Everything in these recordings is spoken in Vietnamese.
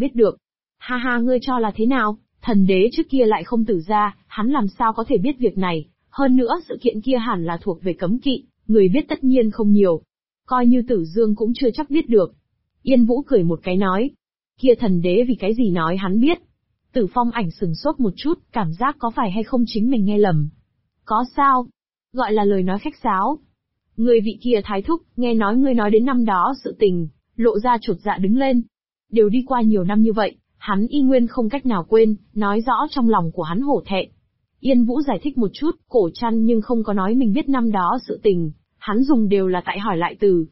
biết được. Ha ha, ngươi cho là thế nào? Thần đế trước kia lại không tử gia, hắn làm sao có thể biết việc này? Hơn nữa sự kiện kia hẳn là thuộc về cấm kỵ, người biết tất nhiên không nhiều. Coi như Tử Dương cũng chưa chắc biết được. Yên Vũ cười một cái nói. Kia thần đế vì cái gì nói hắn biết? Tử Phong Ảnh sừng sốt một chút, cảm giác có phải hay không chính mình nghe lầm. Có sao? Gọi là lời nói khách sáo. Người vị kia thái thúc, nghe nói ngươi nói đến năm đó sự tình, lộ ra chột dạ đứng lên. Đều đi qua nhiều năm như vậy, hắn y nguyên không cách nào quên, nói rõ trong lòng của hắn hổ thẹn. Yên Vũ giải thích một chút, Cổ Trăn nhưng không có nói mình biết năm đó sự tình, hắn dùng đều là tại hỏi lại từ.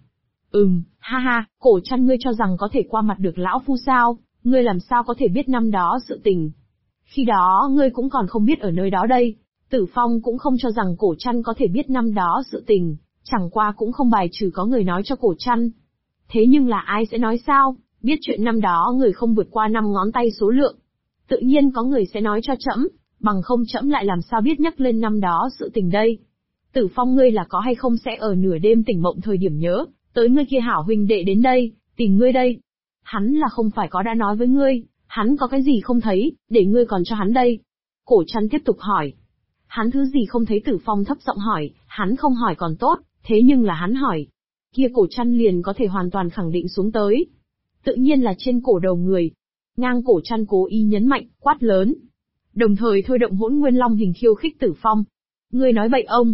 Ha ha, Cổ Trăn ngươi cho rằng có thể qua mặt được lão phu sao, ngươi làm sao có thể biết năm đó sự tình. Khi đó ngươi cũng còn không biết ở nơi đó đây. Tử Phong cũng không cho rằng Cổ Trăn có thể biết năm đó sự tình, chẳng qua cũng không bài trừ có người nói cho Cổ Trăn. Thế nhưng là ai sẽ nói sao, biết chuyện năm đó người không vượt qua 5 ngón tay số lượng. Tự nhiên có người sẽ nói cho trẫm, bằng không trẫm lại làm sao biết nhắc lên năm đó sự tình đây. Tử Phong ngươi là có hay không sẽ ở nửa đêm tỉnh mộng thời điểm nhớ, tới ngươi kia hảo huynh đệ đến đây, tìm ngươi đây. Hắn là không phải có đã nói với ngươi, hắn có cái gì không thấy, để ngươi còn cho hắn đây. Cổ Trăn tiếp tục hỏi. Hắn thứ gì không thấy? Tử Phong thấp giọng hỏi, hắn không hỏi còn tốt, thế nhưng là hắn hỏi. Kia Cổ Trăn liền có thể hoàn toàn khẳng định xuống tới. Tự nhiên là trên cổ đầu người. Ngang Cổ Trăn cố ý nhấn mạnh, quát lớn. Đồng thời thôi động Hỗn Nguyên Long hình khiêu khích Tử Phong. Ngươi nói bậy ông,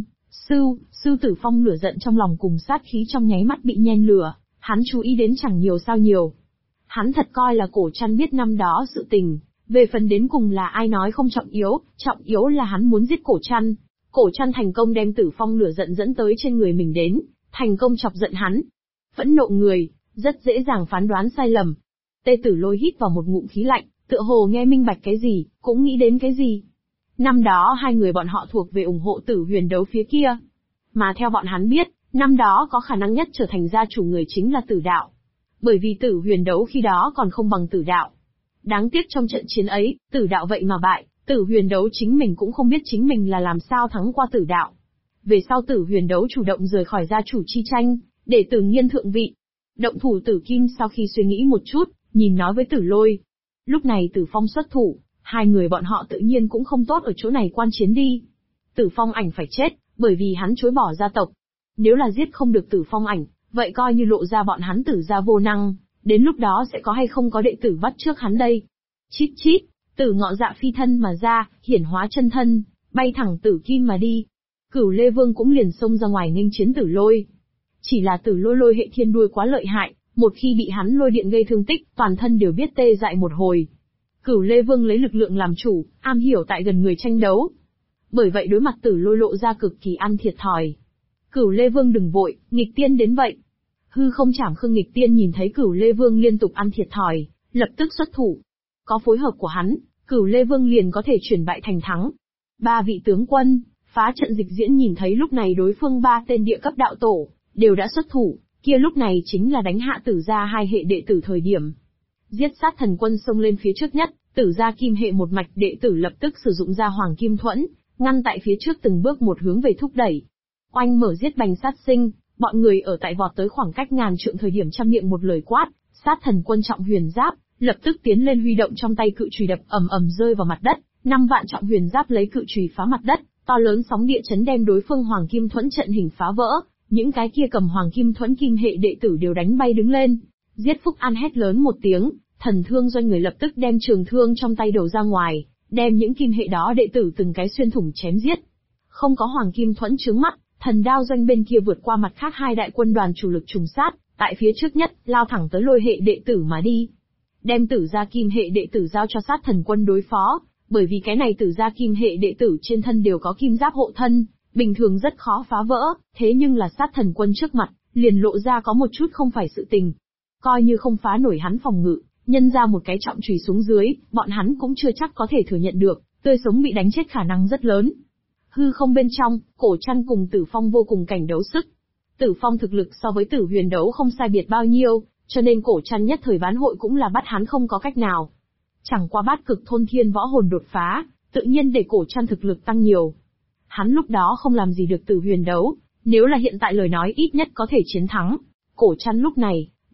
sư Tử Phong lửa giận trong lòng cùng sát khí trong nháy mắt bị nhen lửa, hắn chú ý đến chẳng nhiều sao nhiều. Hắn thật coi là Cổ Trăn biết năm đó sự tình, về phần đến cùng là ai nói không trọng yếu là hắn muốn giết Cổ Trăn. Cổ Trăn thành công đem Tử Phong lửa giận dẫn tới trên người mình đến, thành công chọc giận hắn. Phẫn nộ người, rất dễ dàng phán đoán sai lầm. Tê Tử Lôi hít vào một ngụm khí lạnh, tựa hồ nghe minh bạch cái gì, cũng nghĩ đến cái gì. Năm đó hai người bọn họ thuộc về ủng hộ Tử Huyền Đấu phía kia. Mà theo bọn hắn biết, năm đó có khả năng nhất trở thành gia chủ người chính là Tử Đạo. Bởi vì Tử Huyền Đấu khi đó còn không bằng Tử Đạo. Đáng tiếc trong trận chiến ấy, Tử Đạo vậy mà bại, Tử Huyền Đấu chính mình cũng không biết chính mình là làm sao thắng qua Tử Đạo. Về sau Tử Huyền Đấu chủ động rời khỏi gia chủ chi tranh, để Tử Nghiên thượng vị. Động thủ Tử Kim sau khi suy nghĩ một chút, nhìn nói với Tử Lôi. Lúc này Tử Phong xuất thủ, hai người bọn họ tự nhiên cũng không tốt ở chỗ này quan chiến đi. Tử Phong Ảnh phải chết, bởi vì hắn chối bỏ gia tộc. Nếu là giết không được Tử Phong Ảnh, vậy coi như lộ ra bọn hắn Tử gia vô năng, đến lúc đó sẽ có hay không có đệ tử bắt trước hắn đây. Chít chít, Tử Ngọ Dạ phi thân mà ra, hiển hóa chân thân, bay thẳng Tử Kim mà đi. Cửu Lê Vương cũng liền xông ra ngoài nghênh chiến Tử Lôi. Chỉ là Tử Lôi hệ thiên đuôi quá lợi hại, một khi bị hắn lôi điện gây thương tích, toàn thân đều biết tê dại một hồi. Cửu Lê Vương lấy lực lượng làm chủ, am hiểu tại gần người tranh đấu. Bởi vậy đối mặt Tử Lôi lộ ra cực kỳ ăn thiệt thòi. Cửu Lê Vương đừng vội, nghịch tiên đến vậy. Hư không chảm Khương nghịch tiên nhìn thấy Cửu Lê Vương liên tục ăn thiệt thòi, lập tức xuất thủ. Có phối hợp của hắn, Cửu Lê Vương liền có thể chuyển bại thành thắng. Ba vị tướng quân, phá trận dịch diễn nhìn thấy lúc này đối phương ba tên địa cấp đạo tổ, đều đã xuất thủ, kia lúc này chính là đánh hạ Tử gia hai hệ đệ tử thời điểm. Giết sát thần quân xông lên phía trước nhất, Tử gia kim hệ một mạch đệ tử lập tức sử dụng ra Hoàng Kim Thuẫn, ngăn tại phía trước từng bước một hướng về thúc đẩy. Oanh mở giết bành sát sinh, bọn người ở tại vọt tới khoảng cách ngàn trượng thời điểm trăm miệng một lời quát, sát thần quân trọng huyền giáp, lập tức tiến lên huy động trong tay cự chùy đập ầm ầm rơi vào mặt đất, 5 vạn trọng huyền giáp lấy cự chùy phá mặt đất, to lớn sóng địa chấn đem đối phương Hoàng Kim Thuẫn trận hình phá vỡ, những cái kia cầm Hoàng Kim Thuẫn kim hệ đệ tử đều đánh bay đứng lên. Giết Phúc An hét lớn một tiếng, thần thương doanh người lập tức đem trường thương trong tay đầu ra ngoài, đem những kim hệ đó đệ tử từng cái xuyên thủng chém giết. Không có Hoàng Kim Thuẫn chướng mắt, thần đao doanh bên kia vượt qua mặt khác hai đại quân đoàn chủ lực trùng sát, tại phía trước nhất, lao thẳng tới Lôi hệ đệ tử mà đi. Đem Tử gia kim hệ đệ tử giao cho sát thần quân đối phó, bởi vì cái này Tử gia kim hệ đệ tử trên thân đều có kim giáp hộ thân, bình thường rất khó phá vỡ, thế nhưng là sát thần quân trước mặt, liền lộ ra có một chút không phải sự tình. Coi như không phá nổi hắn phòng ngự, nhân ra một cái trọng chùy xuống dưới, bọn hắn cũng chưa chắc có thể thừa nhận được, tươi sống bị đánh chết khả năng rất lớn. Hư không bên trong, Cổ Trăn cùng Tử Phong vô cùng cảnh đấu sức. Tử Phong thực lực so với Tử Huyền Đấu không sai biệt bao nhiêu, cho nên Cổ Trăn nhất thời bán hội cũng là bắt hắn không có cách nào. Chẳng qua bát cực thôn thiên võ hồn đột phá, tự nhiên để Cổ Trăn thực lực tăng nhiều. Hắn lúc đó không làm gì được Tử Huyền Đấu, nếu là hiện tại lời nói ít nhất có thể chiến thắng. Cổ Trăn lúc này,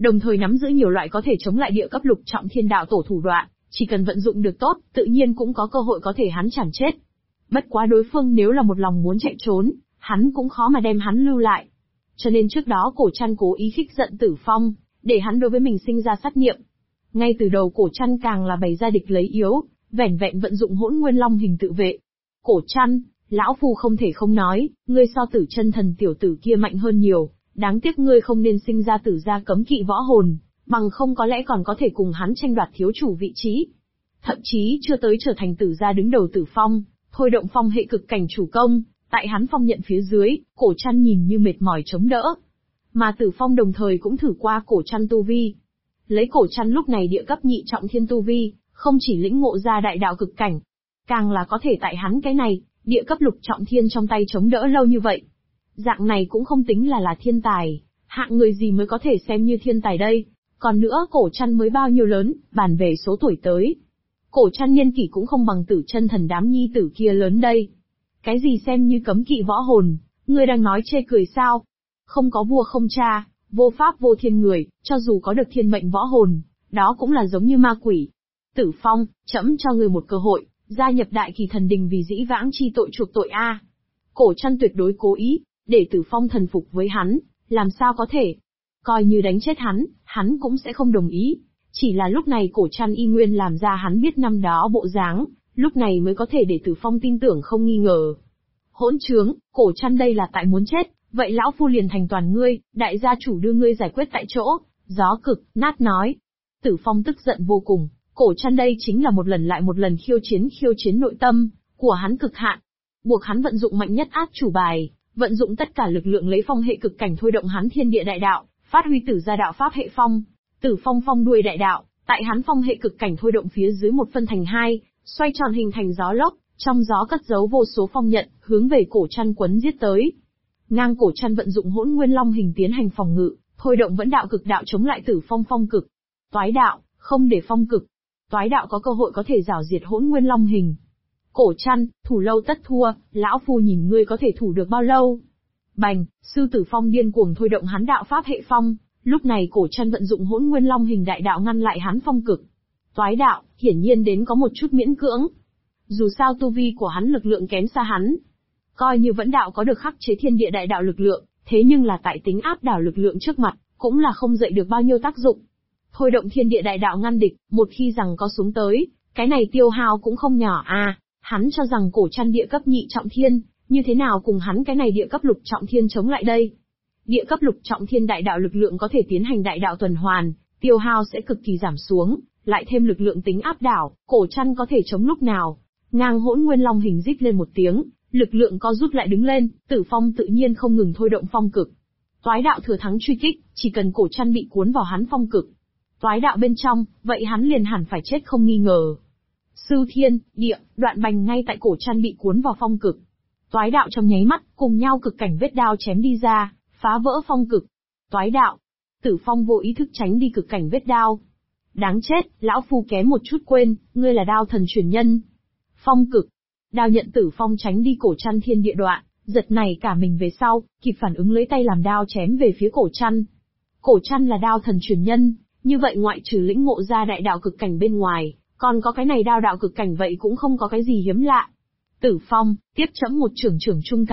đồng thời nắm giữ nhiều loại có thể chống lại địa cấp lục trọng thiên đạo tổ thủ đoạn, chỉ cần vận dụng được tốt, tự nhiên cũng có cơ hội có thể hắn chảm chết. Bất quá đối phương nếu là một lòng muốn chạy trốn, hắn cũng khó mà đem hắn lưu lại. Cho nên trước đó Cổ Trăn cố ý khích giận Tử Phong, để hắn đối với mình sinh ra sát niệm. Ngay từ đầu Cổ Trăn càng là bày ra địch lấy yếu, vẻn vẹn vận dụng Hỗn Nguyên Long hình tự vệ. Cổ Trăn, lão phu không thể không nói, ngươi so Tử Chân Thần tiểu tử kia mạnh hơn nhiều, đáng tiếc ngươi không nên sinh ra Tử gia cấm kỵ võ hồn, bằng không có lẽ còn có thể cùng hắn tranh đoạt thiếu chủ vị trí. Thậm chí chưa tới trở thành Tử gia đứng đầu Tử Phong, thôi động phong hệ cực cảnh chủ công, tại hắn phong nhận phía dưới, Cổ Trăn nhìn như mệt mỏi chống đỡ. Mà Tử Phong đồng thời cũng thử qua Cổ Trăn tu vi. Lấy Cổ Trăn lúc này địa cấp nhị trọng thiên tu vi, không chỉ lĩnh ngộ ra đại đạo cực cảnh, càng là có thể tại hắn cái này, địa cấp lục trọng thiên trong tay chống đỡ lâu như vậy. Dạng này cũng không tính là thiên tài, hạng người gì mới có thể xem như thiên tài đây. Còn nữa Cổ Trăn mới bao nhiêu lớn, bàn về số tuổi tới. Cổ Trăn niên kỷ cũng không bằng Tử Chân Thần đám nhi tử kia lớn đây. Cái gì xem như cấm kỵ võ hồn, ngươi đang nói chê cười sao? Không có vua không cha, vô pháp vô thiên người, cho dù có được thiên mệnh võ hồn, đó cũng là giống như ma quỷ. Tử Phong, trẫm cho ngươi một cơ hội, gia nhập Đại Kỳ Thần Đình vì dĩ vãng chi tội chuộc tội a. Cổ Trăn tuyệt đối cố ý, để Tử Phong thần phục với hắn, làm sao có thể? Coi như đánh chết hắn cũng sẽ không đồng ý. Chỉ là lúc này Cổ Trăn y nguyên làm ra hắn biết năm đó bộ dáng, lúc này mới có thể để Tử Phong tin tưởng không nghi ngờ. Hỗn trướng, Cổ Trăn đây là tại muốn chết, vậy lão phu liền thành toàn ngươi, đại gia chủ đưa ngươi giải quyết tại chỗ. Gió Cực, nát nói. Tử Phong tức giận vô cùng, Cổ Trăn đây chính là một lần lại một lần khiêu chiến nội tâm của hắn cực hạn, buộc hắn vận dụng mạnh nhất át chủ bài, vận dụng tất cả lực lượng lấy phong hệ cực cảnh thôi động hắn thiên địa đại đạo, phát huy Tử gia đạo pháp hệ phong, Tử Phong phong đuôi đại đạo, tại hắn phong hệ cực cảnh thôi động phía dưới một phân thành hai, xoay tròn hình thành gió lốc, trong gió cất giấu vô số phong nhận, hướng về Cổ Trăn quấn giết tới. Ngang Cổ Trăn vận dụng Hỗn Nguyên Long hình tiến hành phòng ngự, thôi động vẫn đạo cực đạo chống lại Tử Phong phong cực. Toái đạo, không để phong cực. Toái đạo có cơ hội có thể rào diệt Hỗn Nguyên Long hình. Cổ Trăn, thủ lâu tất thua, lão phu nhìn ngươi có thể thủ được bao lâu. Bành, sư Tử Phong điên cuồng thôi động hắn đạo pháp hệ phong, lúc này Cổ Trăn vận dụng Hỗn Nguyên Long hình đại đạo ngăn lại hắn phong cực. Toái đạo, hiển nhiên đến có một chút miễn cưỡng. Dù sao tu vi của hắn lực lượng kém xa hắn. Coi như vẫn đạo có được khắc chế thiên địa đại đạo lực lượng, thế nhưng là tại tính áp đảo lực lượng trước mặt, cũng là không dậy được bao nhiêu tác dụng. Thôi động thiên địa đại đạo ngăn địch, một khi rằng có xuống tới, cái này tiêu hao cũng không nhỏ à, hắn cho rằng Cổ Trăn địa cấp nhị trọng thiên, như thế nào cùng hắn cái này địa cấp lục trọng thiên chống lại đây. Địa cấp lục trọng thiên đại đạo lực lượng có thể tiến hành đại đạo tuần hoàn, tiêu hao sẽ cực kỳ giảm xuống, lại thêm lực lượng tính áp đảo, Cổ Trăn có thể chống lúc nào. Ngang Hỗn Nguyên Long hình rít lên một tiếng, lực lượng co rút lại đứng lên, Tử Phong tự nhiên không ngừng thôi động phong cực. Toái đạo thừa thắng truy kích, chỉ cần Cổ Trăn bị cuốn vào hắn phong cực. Toái đạo bên trong, vậy hắn liền hẳn phải chết không nghi ngờ. Sư thiên, địa, đoạn bành ngay tại Cổ Trăn bị cuốn vào phong cực. Toái đạo trong nháy mắt, cùng nhau cực cảnh vết đao chém đi ra, phá vỡ phong cực. Toái đạo, Tử Phong vô ý thức tránh đi cực cảnh vết đao. Đáng chết, lão phu kém một chút quên, ngươi là đao thần truyền nhân. Phong cực, đao nhận Tử Phong tránh đi Cổ Trăn thiên địa đoạn, giật này cả mình về sau, kịp phản ứng lấy tay làm đao chém về phía Cổ Trăn. Cổ Trăn là đao thần truyền nhân, như vậy ngoại trừ lĩnh ngộ ra đại đạo cực cảnh bên ngoài, còn có cái này đao đạo cực cảnh vậy cũng không có cái gì hiếm lạ. Tử Phong, tiếp chẫm một trưởng trung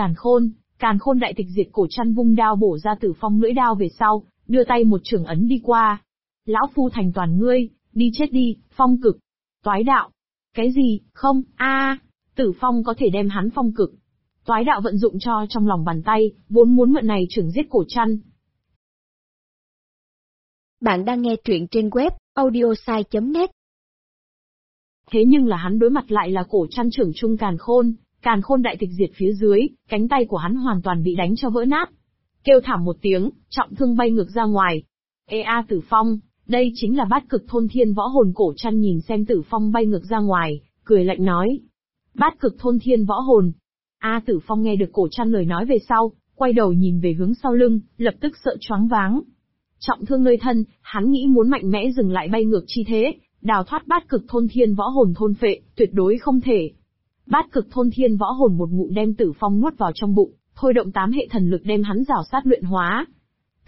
càn khôn đại tịch diệt. Cổ Trăn vung đao bổ ra Tử Phong lưỡi đao về sau, đưa tay một trưởng ấn đi qua. Lão phu thành toàn ngươi, đi chết đi, phong cực. Toái đạo. Cái gì, không, Tử Phong có thể đem hắn phong cực. Toái đạo vận dụng cho trong lòng bàn tay, vốn muốn mượn này trưởng giết Cổ Trăn. Bạn đang nghe truyện trên web audiosai.net. Thế nhưng là hắn đối mặt lại là Cổ Trăn trưởng trung càn khôn đại tịch diệt phía dưới, cánh tay của hắn hoàn toàn bị đánh cho vỡ nát. Kêu thảm một tiếng, trọng thương bay ngược ra ngoài. Tử Phong, đây chính là Bát Cực Thôn Thiên võ hồn. Cổ Trăn nhìn xem Tử Phong bay ngược ra ngoài, cười lạnh nói. Bát Cực Thôn Thiên võ hồn. Tử Phong nghe được Cổ Trăn lời nói về sau, quay đầu nhìn về hướng sau lưng, lập tức sợ choáng váng. Trọng thương nơi thân, hắn nghĩ muốn mạnh mẽ dừng lại bay ngược chi thế, đào thoát Bát Cực Thôn Thiên võ hồn thôn phệ, tuyệt đối không thể. Bát Cực Thôn Thiên võ hồn một ngụm đem Tử Phong nuốt vào trong bụng, thôi động 8 hệ thần lực đem hắn rào sát luyện hóa.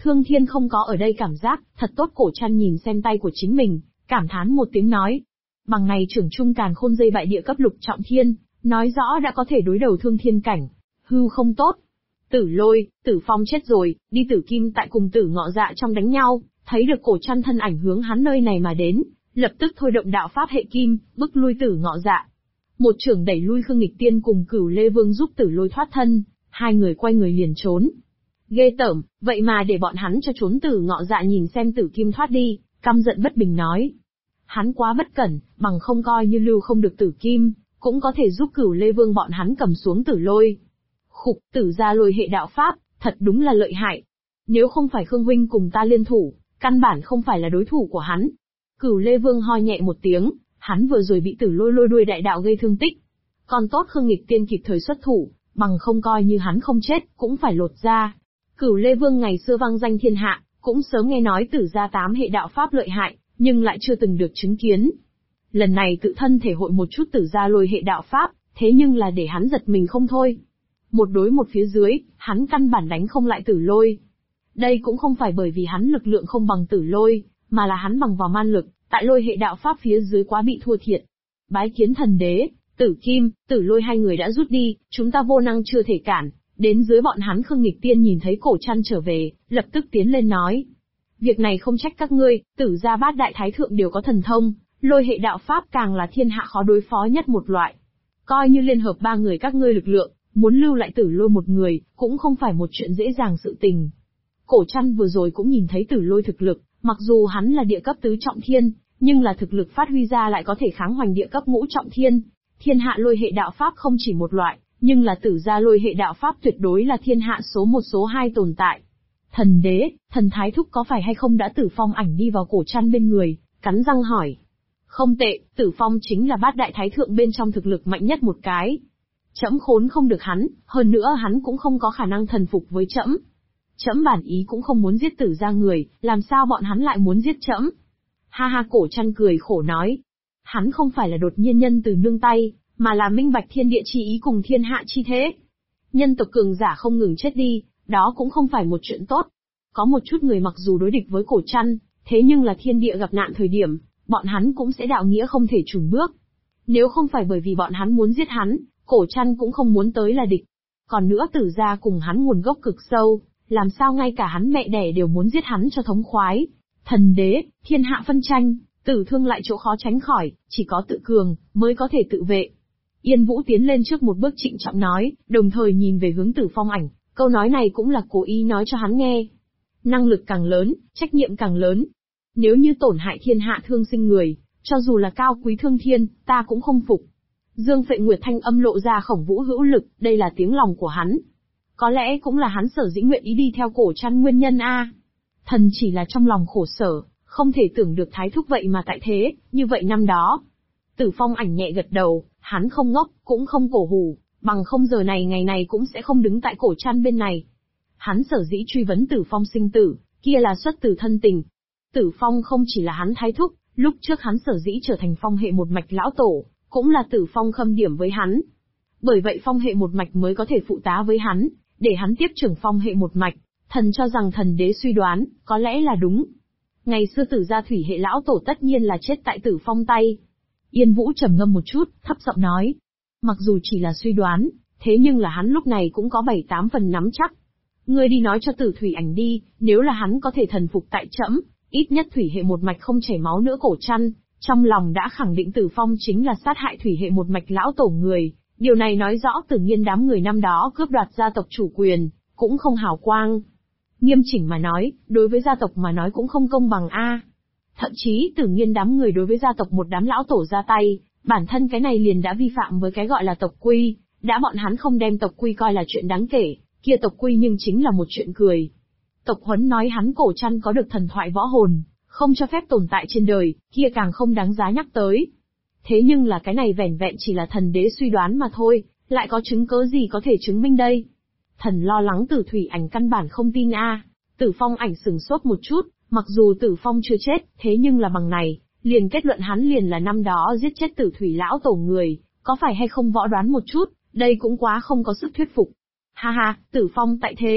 Thương Thiên không có ở đây cảm giác, thật tốt. Cổ Trăn nhìn xem tay của chính mình, cảm thán một tiếng nói. Bằng này trưởng trung càn khôn dây bại địa cấp lục trọng thiên, nói rõ đã có thể đối đầu Thương Thiên cảnh. Hư không tốt. Tử Lôi, Tử Phong chết rồi, đi Tử Kim tại cùng Tử Ngọ Dạ trong đánh nhau, thấy được Cổ Trăn thân ảnh hướng hắn nơi này mà đến, lập tức thôi động đạo pháp hệ kim, bức lui Tử Ngọ Dạ. Một trưởng đẩy lui Khương Nghịch Tiên cùng Cửu Lê Vương giúp Tử Lôi thoát thân, hai người quay người liền trốn. Ghê tởm, vậy mà để bọn hắn cho trốn. Tử Ngọ Dạ nhìn xem Tử Kim thoát đi, căm giận bất bình nói. Hắn quá bất cẩn, bằng không coi như lưu không được Tử Kim, cũng có thể giúp Cửu Lê Vương bọn hắn cầm xuống Tử Lôi. Khục, Tử gia lôi hệ đạo pháp, thật đúng là lợi hại. Nếu không phải Khương huynh cùng ta liên thủ, căn bản không phải là đối thủ của hắn. Cửu Lê Vương ho nhẹ một tiếng, hắn vừa rồi bị Tử Lôi lôi đuôi đại đạo gây thương tích. Còn tốt Khương Nghịch Tiên kịp thời xuất thủ, bằng không coi như hắn không chết, cũng phải lột da. Cửu Lê Vương ngày xưa vang danh thiên hạ, cũng sớm nghe nói Tử gia 8 hệ đạo pháp lợi hại, nhưng lại chưa từng được chứng kiến. Lần này tự thân thể hội một chút Tử gia lôi hệ đạo pháp, thế nhưng là để hắn giật mình không thôi. Một đối một phía dưới, hắn căn bản đánh không lại Tử Lôi. Đây cũng không phải bởi vì hắn lực lượng không bằng Tử Lôi, mà là hắn bằng vào man lực, tại lôi hệ đạo pháp phía dưới quá bị thua thiệt. Bái kiến thần đế, Tử Kim, Tử Lôi hai người đã rút đi, chúng ta vô năng chưa thể cản. Đến dưới bọn hắn Khương Nghịch Tiên nhìn thấy Cổ Trăn trở về, lập tức tiến lên nói. Việc này không trách các ngươi, Tử gia bát đại thái thượng đều có thần thông, lôi hệ đạo pháp càng là thiên hạ khó đối phó nhất một loại. Coi như liên hợp ba người các ngươi lực lượng, muốn lưu lại Tử Lôi một người, cũng không phải một chuyện dễ dàng sự tình. Cổ Trăn vừa rồi cũng nhìn thấy Tử Lôi thực lực, mặc dù hắn là địa cấp tứ trọng thiên, nhưng là thực lực phát huy ra lại có thể kháng hoành địa cấp ngũ trọng thiên. Thiên hạ lôi hệ đạo pháp không chỉ một loại, nhưng là Tử gia lôi hệ đạo pháp tuyệt đối là thiên hạ số một số hai tồn tại. Thần đế, thần thái thúc có phải hay không đã Tử Phong ảnh đi vào Cổ Trăn bên người, cắn răng hỏi. Không tệ, Tử Phong chính là bát đại thái thượng bên trong thực lực mạnh nhất một cái. Trẫm khốn không được hắn, hơn nữa hắn cũng không có khả năng thần phục với trẫm. Trẫm bản ý cũng không muốn giết Tử gia người, làm sao bọn hắn lại muốn giết trẫm? Ha ha, Cổ Trăn cười khổ nói. Hắn không phải là đột nhiên nhân từ nương tay, mà là minh bạch thiên địa chi ý cùng thiên hạ chi thế. Nhân tộc cường giả không ngừng chết đi, đó cũng không phải một chuyện tốt. Có một chút người mặc dù đối địch với Cổ Trăn, thế nhưng là thiên địa gặp nạn thời điểm, bọn hắn cũng sẽ đạo nghĩa không thể chùn bước. Nếu không phải bởi vì bọn hắn muốn giết hắn, Cổ Trăn cũng không muốn tới là địch. Còn nữa Tử gia cùng hắn nguồn gốc cực sâu, làm sao ngay cả hắn mẹ đẻ đều muốn giết hắn cho thống khoái. Thần đế, thiên hạ phân tranh, tử thương lại chỗ khó tránh khỏi, chỉ có tự cường, mới có thể tự vệ. Yên Vũ tiến lên trước một bước trịnh trọng nói, đồng thời nhìn về hướng Tử Phong ảnh, câu nói này cũng là cố ý nói cho hắn nghe. Năng lực càng lớn, trách nhiệm càng lớn. Nếu như tổn hại thiên hạ thương sinh người, cho dù là cao quý thương thiên, ta cũng không phục. Dương Phệ Nguyệt thanh âm lộ ra khổng vũ hữu lực, đây là tiếng lòng của hắn. Có lẽ cũng là hắn sở dĩ nguyện ý đi theo Cổ Trăn nguyên nhân a. Thần chỉ là trong lòng khổ sở, không thể tưởng được thái thúc vậy mà tại thế, như vậy năm đó. Tử Phong ảnh nhẹ gật đầu, hắn không ngốc, cũng không cổ hủ, bằng không giờ này ngày này cũng sẽ không đứng tại Cổ Trăn bên này. Hắn sở dĩ truy vấn Tử Phong sinh tử, kia là xuất từ thân tình. Tử Phong không chỉ là hắn thái thúc, lúc trước hắn sở dĩ trở thành phong hệ một mạch lão tổ, cũng là Tử Phong khâm điểm với hắn. Bởi vậy phong hệ một mạch mới có thể phụ tá với hắn, để hắn tiếp trưởng phong hệ một mạch. Thần cho rằng thần đế suy đoán, có lẽ là đúng. Ngày xưa Tử gia thủy hệ lão tổ tất nhiên là chết tại Tử Phong tay. Yên Vũ trầm ngâm một chút, thấp giọng nói. Mặc dù chỉ là suy đoán, thế nhưng là hắn lúc này cũng có 7-8 phần nắm chắc. Ngươi đi nói cho Tử Thủy ảnh đi, nếu là hắn có thể thần phục tại trẫm, ít nhất thủy hệ một mạch không chảy máu nữa. Cổ Trăn, trong lòng đã khẳng định Tử Phong chính là sát hại thủy hệ một mạch lão tổ người. Điều này nói rõ Tử Nghiên đám người năm đó cướp đoạt gia tộc chủ quyền, cũng không hào quang. Nghiêm chỉnh mà nói, đối với gia tộc mà nói cũng không công bằng a. Thậm chí Tử Nghiên đám người đối với gia tộc một đám lão tổ ra tay, bản thân cái này liền đã vi phạm với cái gọi là tộc quy, đã bọn hắn không đem tộc quy coi là chuyện đáng kể, kia tộc quy nhưng chính là một chuyện cười. Tộc huấn nói hắn Cổ Trăn có được thần thoại võ hồn, không cho phép tồn tại trên đời, kia càng không đáng giá nhắc tới. Thế nhưng là cái này vẻn vẹn chỉ là thần đế suy đoán mà thôi, lại có chứng cớ gì có thể chứng minh đây? Thần lo lắng Tử Thủy ảnh căn bản không tin a. Tử Phong ảnh sừng sốt một chút, mặc dù Tử Phong chưa chết, thế nhưng là bằng này, liền kết luận hắn liền là năm đó giết chết Tử Thủy lão tổ người, có phải hay không võ đoán một chút, đây cũng quá không có sức thuyết phục. Ha ha, Tử Phong tại thế,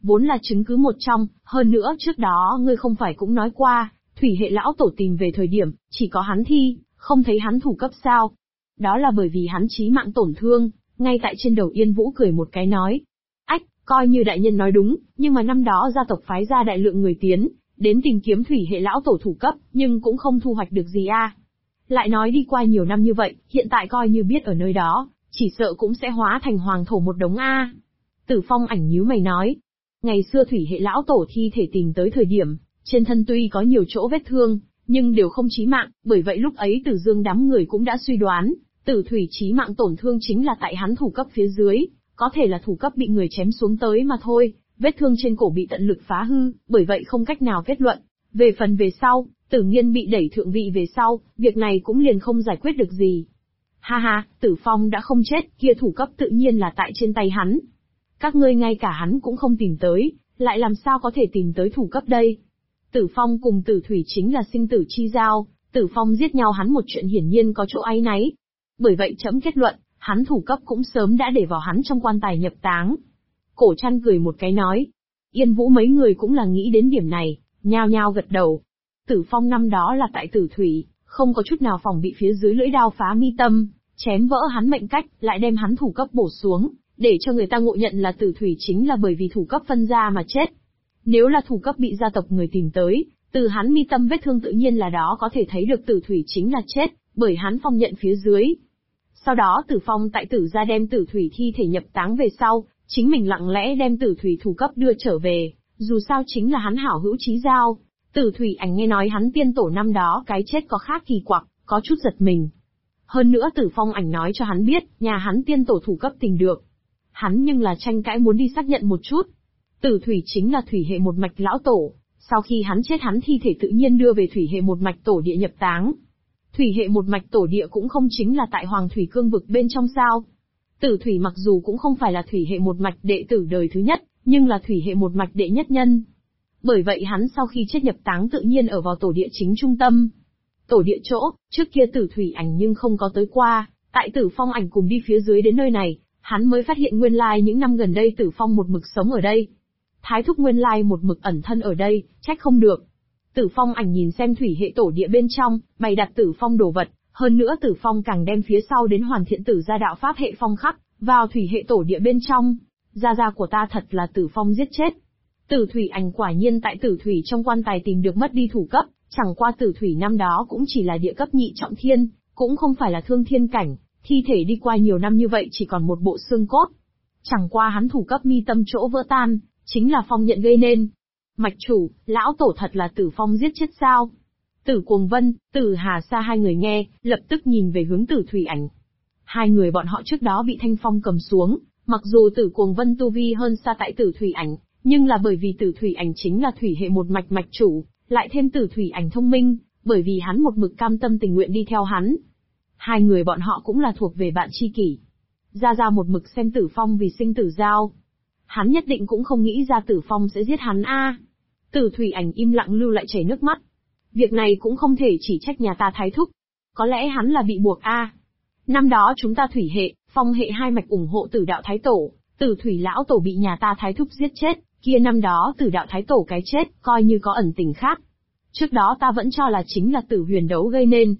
vốn là chứng cứ một trong, hơn nữa trước đó ngươi không phải cũng nói qua, thủy hệ lão tổ tìm về thời điểm, chỉ có hắn thi, không thấy hắn thủ cấp sao. Đó là bởi vì hắn chí mạng tổn thương, ngay tại trên đầu Yên Vũ cười một cái nói. Ách, coi như đại nhân nói đúng, nhưng mà năm đó gia tộc phái ra đại lượng người tiến, đến tìm kiếm thủy hệ lão tổ thủ cấp, nhưng cũng không thu hoạch được gì a. Lại nói đi qua nhiều năm như vậy, hiện tại coi như biết ở nơi đó, chỉ sợ cũng sẽ hóa thành hoàng thổ một đống a. Tử Phong Ảnh nhíu mày nói. Ngày xưa thủy hệ lão tổ thi thể tìm tới thời điểm, trên thân tuy có nhiều chỗ vết thương, nhưng đều không chí mạng, bởi vậy lúc ấy Tử Dương đám người cũng đã suy đoán, Tử Thủy chí mạng tổn thương chính là tại hắn thủ cấp phía dưới, có thể là thủ cấp bị người chém xuống tới mà thôi, vết thương trên cổ bị tận lực phá hư, bởi vậy không cách nào kết luận. Về phần về sau, Tử Nghiên bị đẩy thượng vị về sau, việc này cũng liền không giải quyết được gì. Ha ha, Tử Phong đã không chết, kia thủ cấp tự nhiên là tại trên tay hắn. Các ngươi ngay cả hắn cũng không tìm tới, lại làm sao có thể tìm tới thủ cấp đây? Tử Phong cùng Tử Thủy chính là sinh tử chi giao, Tử Phong giết nhau hắn một chuyện hiển nhiên có chỗ áy náy. Bởi vậy trẫm kết luận, hắn thủ cấp cũng sớm đã để vào hắn trong quan tài nhập táng. Cổ Trăn cười một cái nói. Yên Vũ mấy người cũng là nghĩ đến điểm này, nhao nhao gật đầu. Tử Phong năm đó là tại Tử Thủy, không có chút nào phòng bị phía dưới lưỡi đao phá mi tâm, chém vỡ hắn mệnh cách, lại đem hắn thủ cấp bổ xuống, để cho người ta ngộ nhận là Tử Thủy chính là bởi vì thủ cấp phân ra mà chết. Nếu là thủ cấp bị gia tộc người tìm tới, từ hắn mi tâm vết thương tự nhiên là đó có thể thấy được Tử Thủy chính là chết, bởi hắn phong nhận phía dưới. Sau đó Tử Phong tại Tử gia đem Tử Thủy thi thể nhập táng về sau, chính mình lặng lẽ đem Tử Thủy thủ cấp đưa trở về, dù sao chính là hắn hảo hữu chí giao. Tử Thủy Ảnh nghe nói hắn tiên tổ năm đó cái chết có khác kỳ quặc, có chút giật mình. Hơn nữa Tử Phong Ảnh nói cho hắn biết, nhà hắn tiên tổ thủ cấp tìm được. Hắn nhưng là tranh cãi muốn đi xác nhận một chút. Tử Thủy chính là thủy hệ một mạch lão tổ, sau khi hắn chết hắn thi thể tự nhiên đưa về thủy hệ một mạch tổ địa nhập táng. Thủy hệ một mạch tổ địa cũng không chính là tại Hoàng Thủy Cương vực bên trong sao. Tử Thủy mặc dù cũng không phải là thủy hệ một mạch đệ tử đời thứ nhất, nhưng là thủy hệ một mạch đệ nhất nhân. Bởi vậy hắn sau khi chết nhập táng tự nhiên ở vào tổ địa chính trung tâm. Tổ địa chỗ, trước kia Tử Thủy Ảnh nhưng không có tới qua, tại Tử Phong Ảnh cùng đi phía dưới đến nơi này, hắn mới phát hiện nguyên lai những năm gần đây Tử Phong một mực sống ở đây. Thái thúc nguyên lai một mực ẩn thân ở đây, trách không được. Tử Phong Ảnh nhìn xem thủy hệ tổ địa bên trong, bày đặt Tử Phong đồ vật, hơn nữa Tử Phong càng đem phía sau đến hoàn thiện Tử gia đạo pháp hệ phong khắc, vào thủy hệ tổ địa bên trong. Gia của ta thật là Tử Phong giết chết. Tử Thủy Ảnh quả nhiên tại Tử Thủy trong quan tài tìm được mất đi thủ cấp, chẳng qua Tử Thủy năm đó cũng chỉ là địa cấp nhị trọng thiên, cũng không phải là thương thiên cảnh, thi thể đi qua nhiều năm như vậy chỉ còn một bộ xương cốt. Chẳng qua hắn thủ cấp mi tâm chỗ vỡ tan, chính là phong nhận gây nên. Mạch chủ, lão tổ thật là Tử Phong giết chết sao? Tử Cuồng Vân, Tử Hà Sa hai người nghe, lập tức nhìn về hướng Tử Thủy Ảnh. Hai người bọn họ trước đó bị Thanh Phong cầm xuống, mặc dù Tử Cuồng Vân tu vi hơn xa tại Tử Thủy Ảnh, nhưng là bởi vì Tử Thủy Ảnh chính là thủy hệ một mạch mạch chủ, lại thêm Tử Thủy Ảnh thông minh, bởi vì hắn một mực cam tâm tình nguyện đi theo hắn. Hai người bọn họ cũng là thuộc về bạn tri kỷ. Gia một mực xem Tử Phong vì sinh tử giao. Hắn nhất định cũng không nghĩ ra Tử Phong sẽ giết hắn a. Tử Thủy Ảnh im lặng lưu lại chảy nước mắt. Việc này cũng không thể chỉ trách nhà ta Thái thúc. Có lẽ hắn là bị buộc a. Năm đó chúng ta thủy hệ, phong hệ hai mạch ủng hộ Tử đạo Thái tổ, Tử Thủy lão tổ bị nhà ta Thái thúc giết chết, kia năm đó Tử đạo Thái tổ cái chết, coi như có ẩn tình khác. Trước đó ta vẫn cho là chính là Tử Huyền đấu gây nên.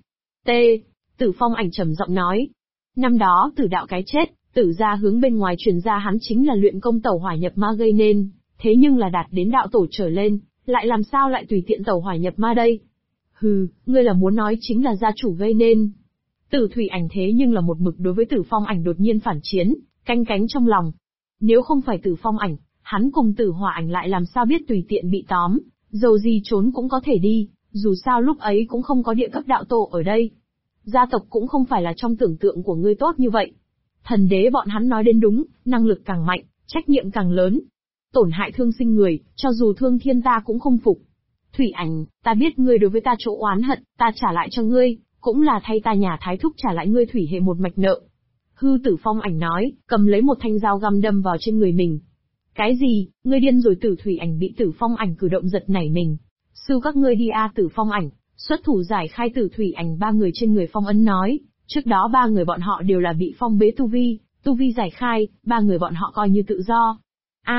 Tử Phong Ảnh trầm giọng nói. Năm đó Tử đạo cái chết, Tử gia hướng bên ngoài truyền ra hắn chính là luyện công tẩu hỏa nhập ma gây nên, thế nhưng là đạt đến đạo tổ trở lên, lại làm sao lại tùy tiện tẩu hỏa nhập ma đây? Hừ, ngươi là muốn nói chính là gia chủ gây nên. Tử Thủy Ảnh thế nhưng là một mực đối với Tử Phong Ảnh đột nhiên phản chiến, canh cánh trong lòng. Nếu không phải Tử Phong Ảnh, hắn cùng Tử Hỏa Ảnh lại làm sao biết tùy tiện bị tóm, dầu gì trốn cũng có thể đi, dù sao lúc ấy cũng không có địa cấp đạo tổ ở đây. Gia tộc cũng không phải là trong tưởng tượng của ngươi tốt như vậy. Thần đế bọn hắn nói đến đúng, năng lực càng mạnh, trách nhiệm càng lớn. Tổn hại thương sinh người, cho dù thương thiên ta cũng không phục. Thủy Ảnh, ta biết ngươi đối với ta chỗ oán hận, ta trả lại cho ngươi, cũng là thay ta nhà Thái thúc trả lại ngươi thủy hệ một mạch nợ. Hư Tử Phong Ảnh nói, cầm lấy một thanh dao găm đâm vào trên người mình. Cái gì, ngươi điên rồi? Tử Thủy Ảnh bị Tử Phong Ảnh cử động giật nảy mình. Sư các ngươi đi a. Tử Phong Ảnh xuất thủ giải khai Tử Thủy Ảnh ba người trên người phong ấn nói, trước đó ba người bọn họ đều là bị phong bế tu vi giải khai, ba người bọn họ coi như tự do.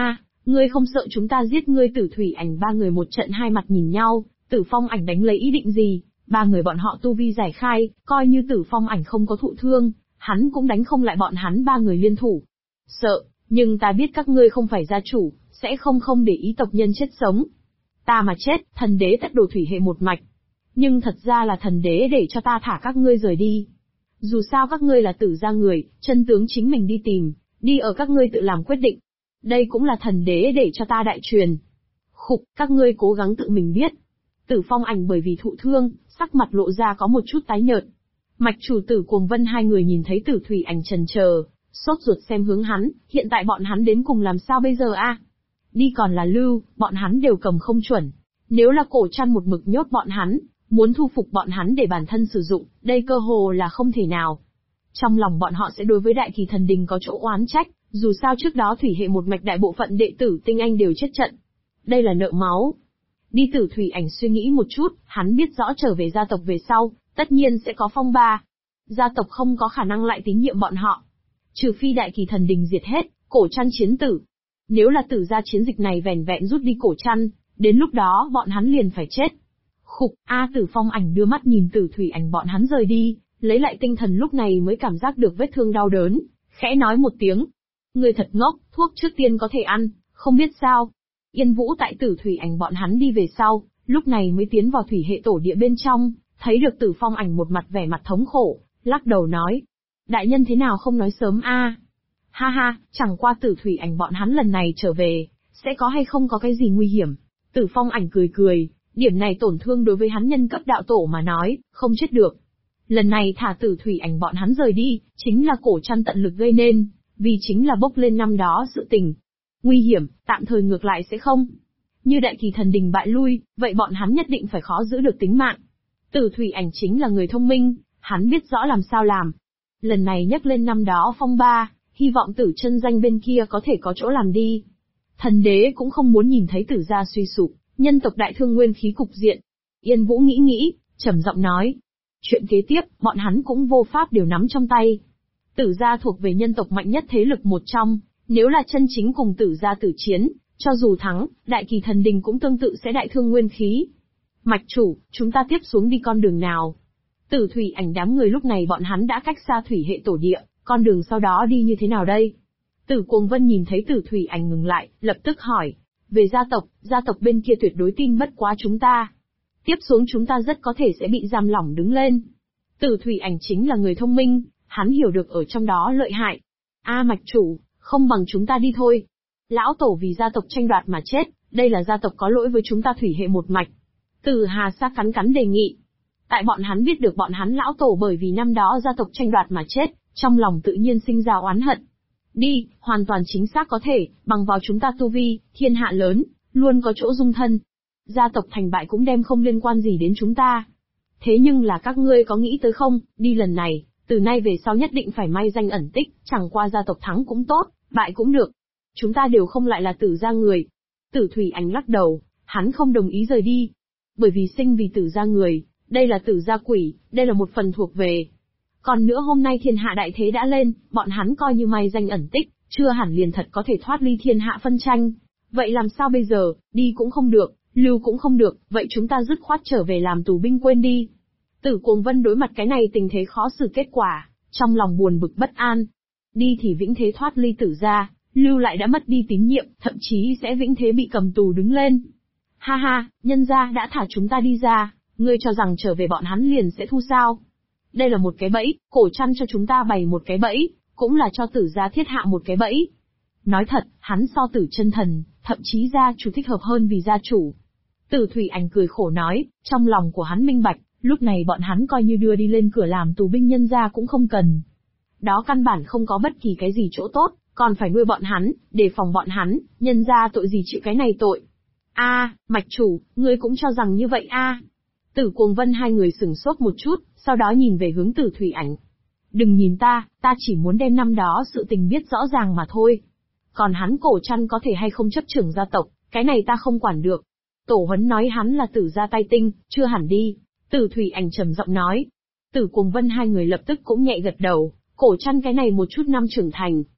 Ngươi không sợ chúng ta giết ngươi? Tử Thủy Ảnh ba người một trận hai mặt nhìn nhau, Tử Phong Ảnh đánh lấy ý định gì? Ba người bọn họ tu vi giải khai, coi như Tử Phong Ảnh không có thụ thương, hắn cũng đánh không lại bọn hắn ba người liên thủ. Sợ, nhưng ta biết các ngươi không phải gia chủ, sẽ không để ý tộc nhân chết sống. Ta mà chết, thần đế tất đổ thủy hệ một mạch. Nhưng thật ra là thần đế để cho ta thả các ngươi rời đi. Dù sao các ngươi là Tử gia người, chân tướng chính mình đi tìm, đi ở các ngươi tự làm quyết định. Đây cũng là thần đế để cho ta đại truyền. Khục, các ngươi cố gắng tự mình biết. Tử Phong Ảnh bởi vì thụ thương, sắc mặt lộ ra có một chút tái nhợt. Mạch chủ Tử Cuồng Vân hai người nhìn thấy Tử Thủy Ảnh chần chờ, sốt ruột xem hướng hắn, hiện tại bọn hắn đến cùng làm sao bây giờ a? Đi còn là lưu, bọn hắn đều cầm không chuẩn. Nếu là Cổ Trăn một mực nhốt bọn hắn, muốn thu phục bọn hắn để bản thân sử dụng, đây cơ hồ là không thể nào. Trong lòng bọn họ sẽ đối với Đại Kỳ Thần Đình có chỗ oán trách, dù sao trước đó thủy hệ một mạch đại bộ phận đệ tử tinh anh đều chết trận. Đây là nợ máu. Đi. Tử Thủy Ảnh suy nghĩ một chút, hắn biết rõ trở về gia tộc về sau, tất nhiên sẽ có phong ba. Gia tộc không có khả năng lại tín nhiệm bọn họ. Trừ phi Đại Kỳ Thần Đình diệt hết, Cổ Trăn chiến tử. Nếu là Tử gia chiến dịch này vẻn vẹn rút đi Cổ Trăn, đến lúc đó bọn hắn liền phải chết. Khục, Tử Phong Ảnh đưa mắt nhìn Tử Thủy Ảnh bọn hắn rời đi, lấy lại tinh thần lúc này mới cảm giác được vết thương đau đớn, khẽ nói một tiếng. Người thật ngốc, thuốc trước tiên có thể ăn, không biết sao. Yên Vũ tại Tử Thủy Ảnh bọn hắn đi về sau, lúc này mới tiến vào thủy hệ tổ địa bên trong, thấy được Tử Phong Ảnh một mặt vẻ mặt thống khổ, lắc đầu nói. Đại nhân thế nào không nói sớm a? Ha ha, chẳng qua Tử Thủy Ảnh bọn hắn lần này trở về, sẽ có hay không có cái gì nguy hiểm? Tử Phong Ảnh cười cười, điểm này tổn thương đối với hắn nhân cấp đạo tổ mà nói, không chết được. Lần này thả Tử Thủy Ảnh bọn hắn rời đi, chính là Cổ Trăn tận lực gây nên, vì chính là bốc lên năm đó sự tình. Nguy hiểm, tạm thời ngược lại sẽ không. Như Đại Kỳ Thần Đình bại lui, vậy bọn hắn nhất định phải khó giữ được tính mạng. Tử Thủy Ảnh chính là người thông minh, hắn biết rõ làm sao làm. Lần này nhắc lên năm đó phong ba, hy vọng Tử chân danh bên kia có thể có chỗ làm đi. Thần đế cũng không muốn nhìn thấy Tử gia suy sụp, nhân tộc đại thương nguyên khí cục diện. Yên Vũ nghĩ, trầm giọng nói. Chuyện kế tiếp, bọn hắn cũng vô pháp đều nắm trong tay. Tử gia thuộc về nhân tộc mạnh nhất thế lực một trong, nếu là chân chính cùng Tử gia tử chiến, cho dù thắng, Đại Kỳ Thần Đình cũng tương tự sẽ đại thương nguyên khí. Mạch chủ, chúng ta tiếp xuống đi con đường nào? Tử Thủy Ảnh đám người lúc này bọn hắn đã cách xa thủy hệ tổ địa, con đường sau đó đi như thế nào đây? Tử Cuồng Vân nhìn thấy Tử Thủy Ảnh ngừng lại, lập tức hỏi. Về gia tộc bên kia tuyệt đối tin bất quá chúng ta. Tiếp xuống chúng ta rất có thể sẽ bị giam lỏng đứng lên. Tử Thủy Ảnh chính là người thông minh, hắn hiểu được ở trong đó lợi hại. Mạch chủ, không bằng chúng ta đi thôi. Lão tổ vì gia tộc tranh đoạt mà chết, đây là gia tộc có lỗi với chúng ta thủy hệ một mạch. Tử Hà Sa cắn đề nghị. Tại bọn hắn biết được bọn hắn lão tổ bởi vì năm đó gia tộc tranh đoạt mà chết, trong lòng tự nhiên sinh ra oán hận. Đi, hoàn toàn chính xác có thể, bằng vào chúng ta tu vi, thiên hạ lớn, luôn có chỗ dung thân. Gia tộc thành bại cũng đem không liên quan gì đến chúng ta. Thế nhưng là các ngươi có nghĩ tới không, đi lần này, từ nay về sau nhất định phải may danh ẩn tích, chẳng qua gia tộc thắng cũng tốt, bại cũng được. Chúng ta đều không lại là Tử gia người. Tử Thủy Ảnh lắc đầu, hắn không đồng ý rời đi. Bởi vì sinh vì Tử gia người, đây là Tử gia quỷ, đây là một phần thuộc về. Còn nữa hôm nay thiên hạ đại thế đã lên, bọn hắn coi như may danh ẩn tích, chưa hẳn liền thật có thể thoát ly thiên hạ phân tranh. Vậy làm sao bây giờ, đi cũng không được, lưu cũng không được, vậy chúng ta dứt khoát trở về làm tù binh quên đi. Tử Cuồng Vân đối mặt cái này tình thế khó xử kết quả, trong lòng buồn bực bất an. Đi thì vĩnh thế thoát ly Tử gia, lưu lại đã mất đi tín nhiệm, thậm chí sẽ vĩnh thế bị cầm tù đứng lên. Ha ha, nhân gia đã thả chúng ta đi ra, ngươi cho rằng trở về bọn hắn liền sẽ thu sao? Đây là một cái bẫy, Cổ Trăn cho chúng ta bày một cái bẫy, cũng là cho Tử gia thiết hạ một cái bẫy. Nói thật, hắn so Tử chân thần, thậm chí gia chủ thích hợp hơn vì gia chủ. Tử Thủy Ảnh cười khổ nói, trong lòng của hắn minh bạch, lúc này bọn hắn coi như đưa đi lên cửa làm tù binh nhân gia cũng không cần. Đó căn bản không có bất kỳ cái gì chỗ tốt, còn phải nuôi bọn hắn, đề phòng bọn hắn, nhân gia tội gì chịu cái này tội. Mạch chủ, ngươi cũng cho rằng như vậy Tử Cuồng Vân hai người sửng sốt một chút, sau đó nhìn về hướng Tử Thủy Ảnh. Đừng nhìn ta chỉ muốn đem năm đó sự tình biết rõ ràng mà thôi. Còn hắn Cổ Trăn có thể hay không chấp trưởng gia tộc, cái này ta không quản được. Tổ huấn nói hắn là Tử gia tay tinh, chưa hẳn đi. Tử Thủy Ảnh trầm giọng nói. Tử Cuồng Vân hai người lập tức cũng nhẹ gật đầu, Cổ Trăn cái này một chút năm trưởng thành,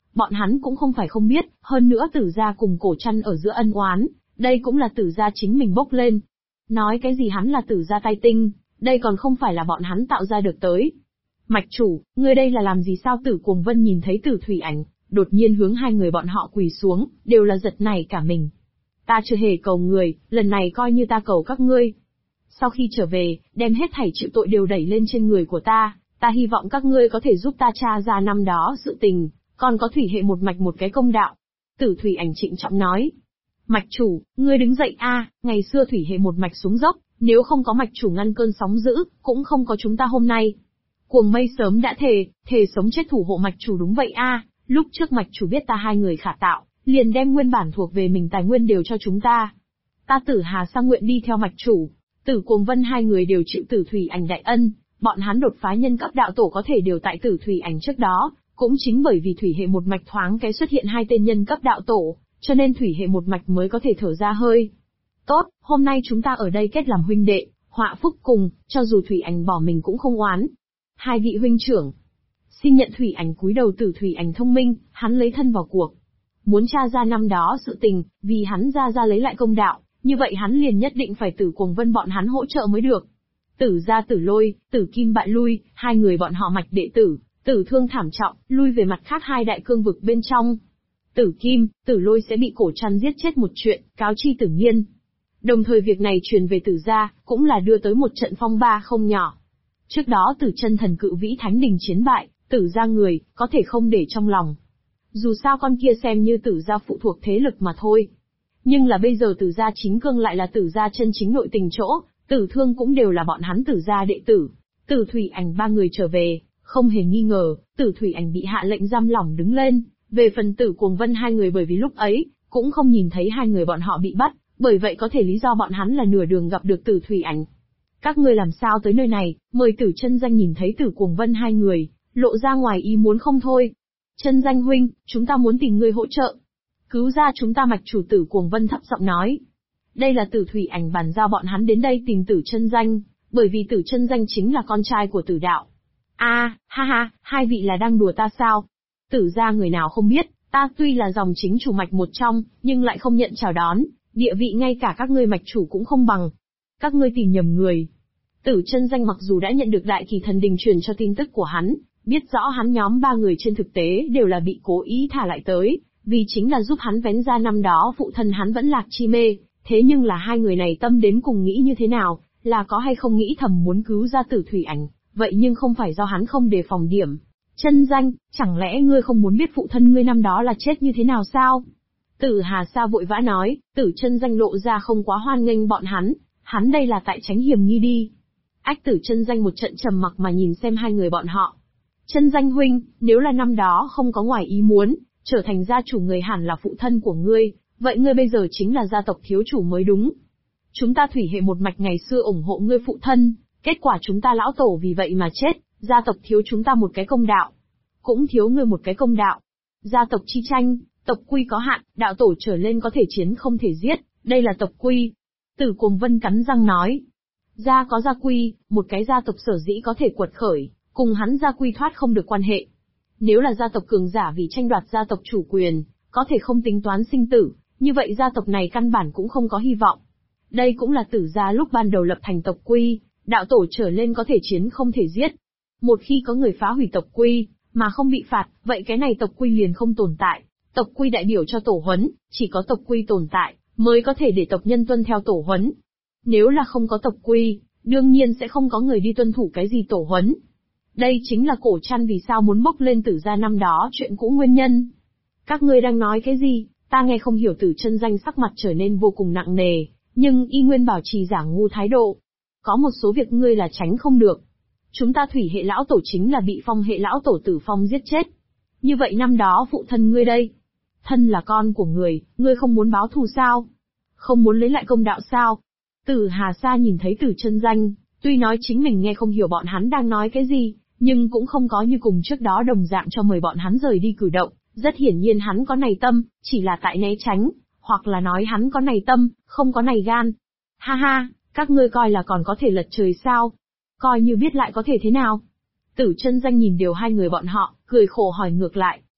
Bọn hắn cũng không phải không biết, hơn nữa Tử gia cùng Cổ Trăn ở giữa ân oán, đây cũng là Tử gia chính mình bốc lên. Nói cái gì hắn là Tử gia tay tinh, đây còn không phải là bọn hắn tạo ra được tới. Mạch chủ, ngươi đây là làm gì sao? Tử Cuồng Vân nhìn thấy Tử Thủy Ảnh, đột nhiên hướng hai người bọn họ quỳ xuống, đều là giật nảy cả mình. Ta chưa hề cầu người, lần này coi như ta cầu các ngươi. Sau khi trở về, đem hết thảy chịu tội đều đẩy lên trên người của ta hy vọng các ngươi có thể giúp ta tra ra năm đó sự tình, còn có thủy hệ một mạch một cái công đạo. Tử Thủy Ảnh trịnh trọng nói. Mạch chủ, ngươi đứng dậy a, ngày xưa thủy hệ một mạch xuống dốc, nếu không có mạch chủ ngăn cơn sóng dữ, cũng không có chúng ta hôm nay. Cuồng Mây sớm đã thề sống chết thủ hộ mạch chủ đúng vậy a, lúc trước mạch chủ biết ta hai người khả tạo, liền đem nguyên bản thuộc về mình tài nguyên đều cho chúng ta. Ta Tử Hà Sa nguyện đi theo mạch chủ. Tử Cuồng Vân hai người đều chịu Tử Thủy Ảnh đại ân, bọn hắn đột phá nhân cấp đạo tổ có thể đều tại Tử Thủy Ảnh trước đó, cũng chính bởi vì thủy hệ một mạch thoáng cái xuất hiện hai tên nhân cấp đạo tổ, cho nên thủy hệ một mạch mới có thể thở ra hơi. Tốt, hôm nay chúng ta ở đây kết làm huynh đệ, họa phúc cùng, cho dù Thủy Ảnh bỏ mình cũng không oán. Hai vị huynh trưởng, xin nhận. Thủy Ảnh cúi đầu. Tử Thủy Ảnh thông minh, hắn lấy thân vào cuộc. Muốn tra ra năm đó sự tình, vì hắn ra lấy lại công đạo, như vậy hắn liền nhất định phải Tử Cuồng Vân bọn hắn hỗ trợ mới được. Tử gia Tử Lôi, Tử Kim bại lui, hai người bọn họ mạch đệ tử, tử thương thảm trọng, lui về mặt khác hai đại cương vực bên trong. Tử Kim, Tử Lôi sẽ bị Cổ Trăn giết chết một chuyện, cáo chi Tử Nghiên. Đồng thời việc này truyền về Tử gia, cũng là đưa tới một trận phong ba không nhỏ. Trước đó Tử Chân Thần Cự Vĩ Thánh Đình chiến bại, Tử gia người, có thể không để trong lòng. Dù sao con kia xem như Tử gia phụ thuộc thế lực mà thôi. Nhưng là bây giờ Tử gia chính cương lại là Tử gia chân chính nội tình chỗ, Tử Thương cũng đều là bọn hắn Tử gia đệ tử. Tử Thủy Ảnh ba người trở về, không hề nghi ngờ, Tử Thủy Ảnh bị hạ lệnh giam lỏng đứng lên. Về phần Tử Cuồng Vân hai người bởi vì lúc ấy, cũng không nhìn thấy hai người bọn họ bị bắt, bởi vậy có thể lý do bọn hắn là nửa đường gặp được Tử Thủy Ảnh. Các ngươi làm sao tới nơi này? Mời Tử Chân Danh nhìn thấy Tử Cuồng Vân hai người, lộ ra ngoài ý muốn không thôi. Chân Danh huynh, chúng ta muốn tìm ngươi hỗ trợ. Cứu ra chúng ta. Mạch chủ. Tử Cuồng Vân thấp giọng nói. Đây là Tử Thủy Ảnh bàn giao bọn hắn đến đây tìm Tử Chân Danh, bởi vì Tử Chân Danh chính là con trai của Tử Đạo. Ha ha, hai vị là đang đùa ta sao? Tử gia người nào không biết, ta tuy là dòng chính chủ mạch một trong, nhưng lại không nhận chào đón, địa vị ngay cả các ngươi mạch chủ cũng không bằng. Các ngươi tìm nhầm người. Tử Chân Danh mặc dù đã nhận được Đại Kỳ Thần Đình truyền cho tin tức của hắn, biết rõ hắn nhóm ba người trên thực tế đều là bị cố ý thả lại tới, vì chính là giúp hắn vén ra năm đó phụ thân hắn vẫn lạc chi mê, thế nhưng là hai người này tâm đến cùng nghĩ như thế nào, là có hay không nghĩ thầm muốn cứu ra Tử Thủy Ảnh, vậy nhưng không phải do hắn không đề phòng điểm. Chân Danh, chẳng lẽ ngươi không muốn biết phụ thân ngươi năm đó là chết như thế nào sao? Tử Hà Sa vội vã nói. Tử Chân Danh lộ ra không quá hoan nghênh bọn hắn đây là tại tránh hiểm nghi đi. Ách. Tử Chân Danh một trận trầm mặc mà nhìn xem hai người bọn họ. Chân Danh huynh, nếu là năm đó không có ngoài ý muốn, trở thành gia chủ người hẳn là phụ thân của ngươi, vậy ngươi bây giờ chính là gia tộc thiếu chủ mới đúng. Chúng ta thủy hệ một mạch ngày xưa ủng hộ ngươi phụ thân, kết quả chúng ta lão tổ vì vậy mà chết, gia tộc thiếu chúng ta một cái công đạo. Cũng thiếu ngươi một cái công đạo. Gia tộc chi tranh, tộc quy có hạn, đạo tổ trở lên có thể chiến không thể giết, đây là tộc quy. Tử Cuồng Vân cắn răng nói. Gia có gia quy, một cái gia tộc sở dĩ có thể quật khởi, cùng hắn gia quy thoát không được quan hệ. Nếu là gia tộc cường giả vì tranh đoạt gia tộc chủ quyền, có thể không tính toán sinh tử, như vậy gia tộc này căn bản cũng không có hy vọng. Đây cũng là Tử gia lúc ban đầu lập thành tộc quy, đạo tổ trở lên có thể chiến không thể giết. Một khi có người phá hủy tộc quy, mà không bị phạt, vậy cái này tộc quy liền không tồn tại. Tộc quy đại biểu cho tổ huấn, chỉ có tộc quy tồn tại, mới có thể để tộc nhân tuân theo tổ huấn. Nếu là không có tộc quy, đương nhiên sẽ không có người đi tuân thủ cái gì tổ huấn. Đây chính là Cổ Trăn vì sao muốn bốc lên Tử gia năm đó chuyện cũ nguyên nhân. Các ngươi đang nói cái gì, ta nghe không hiểu. Tử Chân Danh sắc mặt trở nên vô cùng nặng nề, nhưng y nguyên bảo trì giả ngu thái độ. Có một số việc ngươi là tránh không được. Chúng ta thủy hệ lão tổ chính là bị phong hệ lão tổ Tử Phong giết chết. Như vậy năm đó phụ thân ngươi đây, thân là con của người, ngươi không muốn báo thù sao? Không muốn lấy lại công đạo sao? Tử Hà Sa nhìn thấy Tử Chân Danh, tuy nói chính mình nghe không hiểu bọn hắn đang nói cái gì, nhưng cũng không có như cùng trước đó đồng dạng cho mời bọn hắn rời đi cử động, rất hiển nhiên hắn có này tâm, chỉ là tại né tránh, hoặc là nói hắn có này tâm, không có này gan. Ha ha, các ngươi coi là còn có thể lật trời sao? Coi như biết lại có thể thế nào? Tử Chân Danh nhìn đều hai người bọn họ, cười khổ hỏi ngược lại,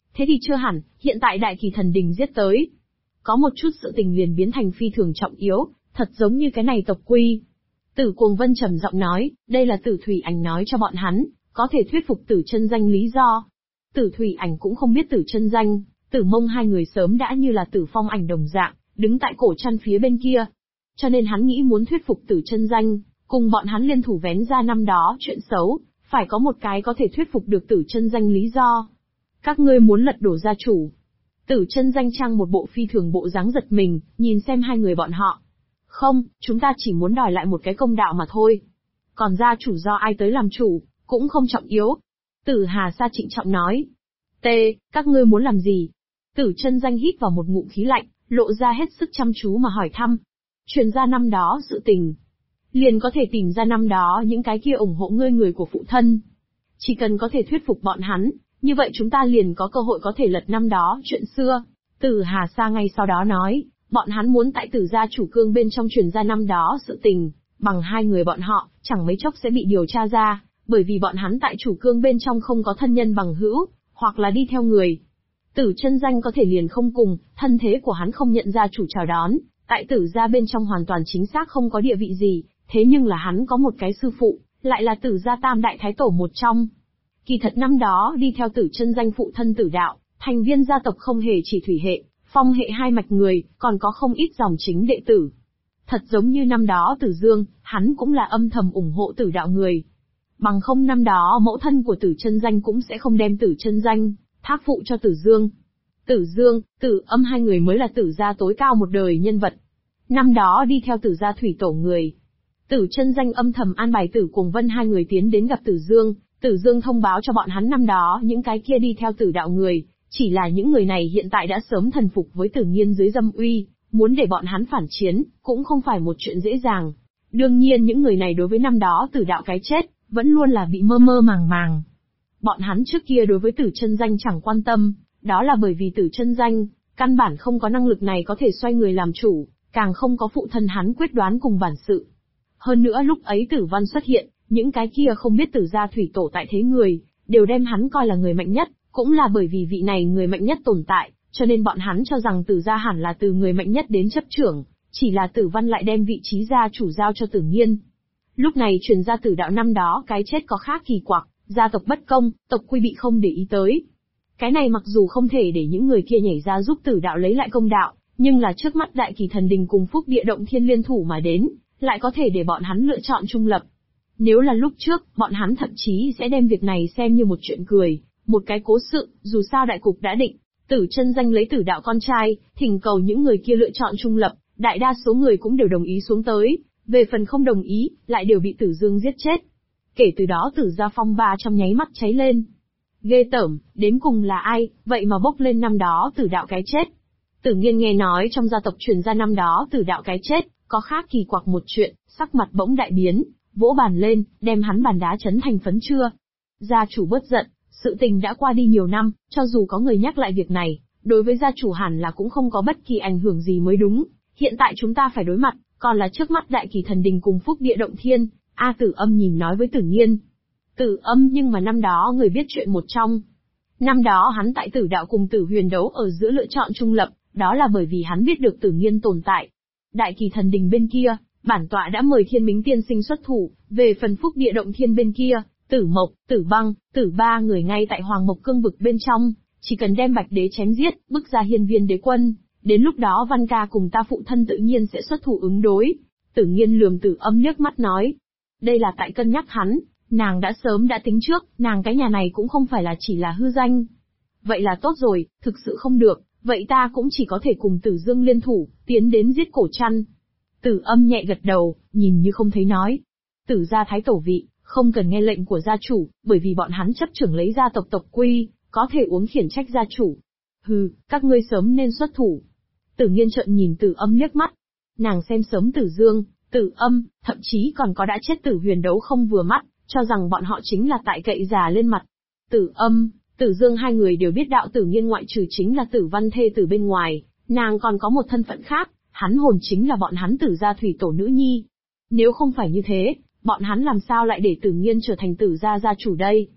Thế thì chưa hẳn, hiện tại Đại Kỳ Thần Đình giết tới. Có một chút sự tình liền biến thành phi thường trọng yếu, thật giống như cái này tộc quy. Tử Cuồng Vân trầm giọng nói, đây là Tử Thủy Ảnh nói cho bọn hắn, có thể thuyết phục Tử Chân Danh lý do. Tử Thủy Ảnh cũng không biết Tử Chân Danh, Tử Mông hai người sớm đã như là Tử Phong Ảnh đồng dạng, đứng tại cổ chăn phía bên kia. Cho nên hắn nghĩ muốn thuyết phục Tử Chân Danh, cùng bọn hắn liên thủ vén ra năm đó chuyện xấu, phải có một cái có thể thuyết phục được Tử Chân Danh lý do. Các ngươi muốn lật đổ gia chủ. Tử Chân Danh trang một bộ phi thường bộ dáng giật mình, nhìn xem hai người bọn họ. Không, chúng ta chỉ muốn đòi lại một cái công đạo mà thôi. Còn gia chủ do ai tới làm chủ, cũng không trọng yếu. Tử Hà Sa trịnh trọng nói. Các ngươi muốn làm gì? Tử Chân Danh hít vào một ngụm khí lạnh, lộ ra hết sức chăm chú mà hỏi thăm. Truyền ra năm đó sự tình. Liền có thể tìm ra năm đó những cái kia ủng hộ ngươi người của phụ thân. Chỉ cần có thể thuyết phục bọn hắn, như vậy chúng ta liền có cơ hội có thể lật năm đó chuyện xưa. Tử Hà Sa ngay sau đó nói, bọn hắn muốn tại Tử gia chủ cương bên trong truyền ra năm đó sự tình, bằng hai người bọn họ, chẳng mấy chốc sẽ bị điều tra ra, bởi vì bọn hắn tại chủ cương bên trong không có thân nhân bằng hữu, hoặc là đi theo người. Tử Chân Danh có thể liền không cùng, thân thế của hắn không nhận ra chủ chào đón, tại Tử gia bên trong hoàn toàn chính xác không có địa vị gì, thế nhưng là hắn có một cái sư phụ, lại là Tử gia tam đại thái tổ một trong. Kỳ thật năm đó đi theo Tử Chân Danh phụ thân Tử đạo, thành viên gia tộc không hề chỉ thủy hệ, phong hệ hai mạch người, còn có không ít dòng chính đệ tử. Thật giống như năm đó Tử Dương, hắn cũng là âm thầm ủng hộ Tử đạo người. Bằng không năm đó mẫu thân của Tử Chân Danh cũng sẽ không đem Tử Chân Danh thác phụ cho Tử Dương. Tử Dương, Tử Âm hai người mới là Tử gia tối cao một đời nhân vật. Năm đó đi theo Tử gia thủy tổ người. Tử Chân Danh âm thầm an bài Tử Cuồng Vân hai người tiến đến gặp Tử Dương, Tử Dương thông báo cho bọn hắn năm đó những cái kia đi theo Tử đạo người, chỉ là những người này hiện tại đã sớm thần phục với Tử Nghiên dưới dâm uy, muốn để bọn hắn phản chiến, cũng không phải một chuyện dễ dàng. Đương nhiên những người này đối với năm đó Tử đạo cái chết, vẫn luôn là bị mơ mơ màng màng. Bọn hắn trước kia đối với Tử Chân Danh chẳng quan tâm, đó là bởi vì Tử Chân Danh, căn bản không có năng lực này có thể xoay người làm chủ, càng không có phụ thân hắn quyết đoán cùng bản sự. Hơn nữa lúc ấy Tử Văn xuất hiện, những cái kia không biết Tử gia thủy tổ tại thế người, đều đem hắn coi là người mạnh nhất, cũng là bởi vì vị này người mạnh nhất tồn tại, cho nên bọn hắn cho rằng Tử gia hẳn là từ người mạnh nhất đến chấp trưởng, chỉ là Tử Văn lại đem vị trí gia chủ giao cho Tử Nghiên. Lúc này truyền ra Tử đạo năm đó cái chết có khác kỳ quặc, gia tộc bất công, tộc quy bị không để ý tới. Cái này mặc dù không thể để những người kia nhảy ra giúp Tử đạo lấy lại công đạo, nhưng là trước mắt Đại Kỳ Thần Đình cùng Phúc Địa Động Thiên liên thủ mà đến, lại có thể để bọn hắn lựa chọn trung lập. Nếu là lúc trước, bọn hắn thậm chí sẽ đem việc này xem như một chuyện cười, một cái cố sự, dù sao đại cục đã định. Tử Chân Danh lấy Tử đạo con trai, thỉnh cầu những người kia lựa chọn trung lập, đại đa số người cũng đều đồng ý xuống tới, về phần không đồng ý, lại đều bị Tử Dương giết chết. Kể từ đó Tử gia phong ba trong nháy mắt cháy lên. Ghê tởm, đến cùng là ai, vậy mà bốc lên năm đó Tử đạo cái chết. Tử Nghiên nghe nói trong gia tộc truyền ra năm đó Tử đạo cái chết, có khác kỳ quặc một chuyện, sắc mặt bỗng đại biến, vỗ bàn lên, đem hắn bàn đá chấn thành phấn chưa. Gia chủ bớt giận, sự tình đã qua đi nhiều năm, cho dù có người nhắc lại việc này, đối với gia chủ hẳn là cũng không có bất kỳ ảnh hưởng gì mới đúng. Hiện tại chúng ta phải đối mặt, còn là trước mắt Đại Kỳ Thần Đình cùng Phúc Địa Động Thiên. Tử Âm nhìn nói với Tử Nghiên. Tử Âm nhưng mà năm đó người biết chuyện một trong. Năm đó hắn tại Tử đạo cùng Tử Huyền đấu ở giữa lựa chọn trung lập, đó là bởi vì hắn biết được Tử Nghiên tồn tại. Đại Kỳ Thần Đình bên kia, bản tọa đã mời Thiên Mính tiên sinh xuất thủ, về phần Phúc Địa Động Thiên bên kia, Tử Mộc, Tử Băng, Tử ba người ngay tại Hoàng Mộc Cương vực bên trong, chỉ cần đem Bạch Đế chém giết, bức ra Hiên Viên Đế quân, đến lúc đó Văn Ca cùng ta phụ thân tự nhiên sẽ xuất thủ ứng đối. Tử Nghiên lườm Tử Âm nước mắt nói, đây là tại cân nhắc hắn, nàng đã sớm đã tính trước, nàng cái nhà này cũng không phải là chỉ là hư danh. Vậy là tốt rồi, thực sự không được, vậy ta cũng chỉ có thể cùng Tử Dương liên thủ, tiến đến giết Cổ Trăn. Tử Âm nhẹ gật đầu, nhìn như không thấy nói. Tử gia thái tổ vị, không cần nghe lệnh của gia chủ, bởi vì bọn hắn chấp trưởng lấy gia tộc tộc quy, có thể uống khiển trách gia chủ. Hừ, các ngươi sớm nên xuất thủ. Tử Nghiên trợn nhìn Tử Âm liếc mắt. Nàng xem sớm Tử Dương, Tử Âm, thậm chí còn có đã chết Tử Huyền đấu không vừa mắt, cho rằng bọn họ chính là tại cậy già lên mặt. Tử Âm, Tử Dương hai người đều biết đạo Tử Nghiên ngoại trừ chính là Tử Văn thê tử bên ngoài, nàng còn có một thân phận khác, hắn hồn chính là bọn hắn Tử gia thủy tổ nữ nhi. Nếu không phải như thế, bọn hắn làm sao lại để Tử Nghiên trở thành Tử gia gia chủ đây?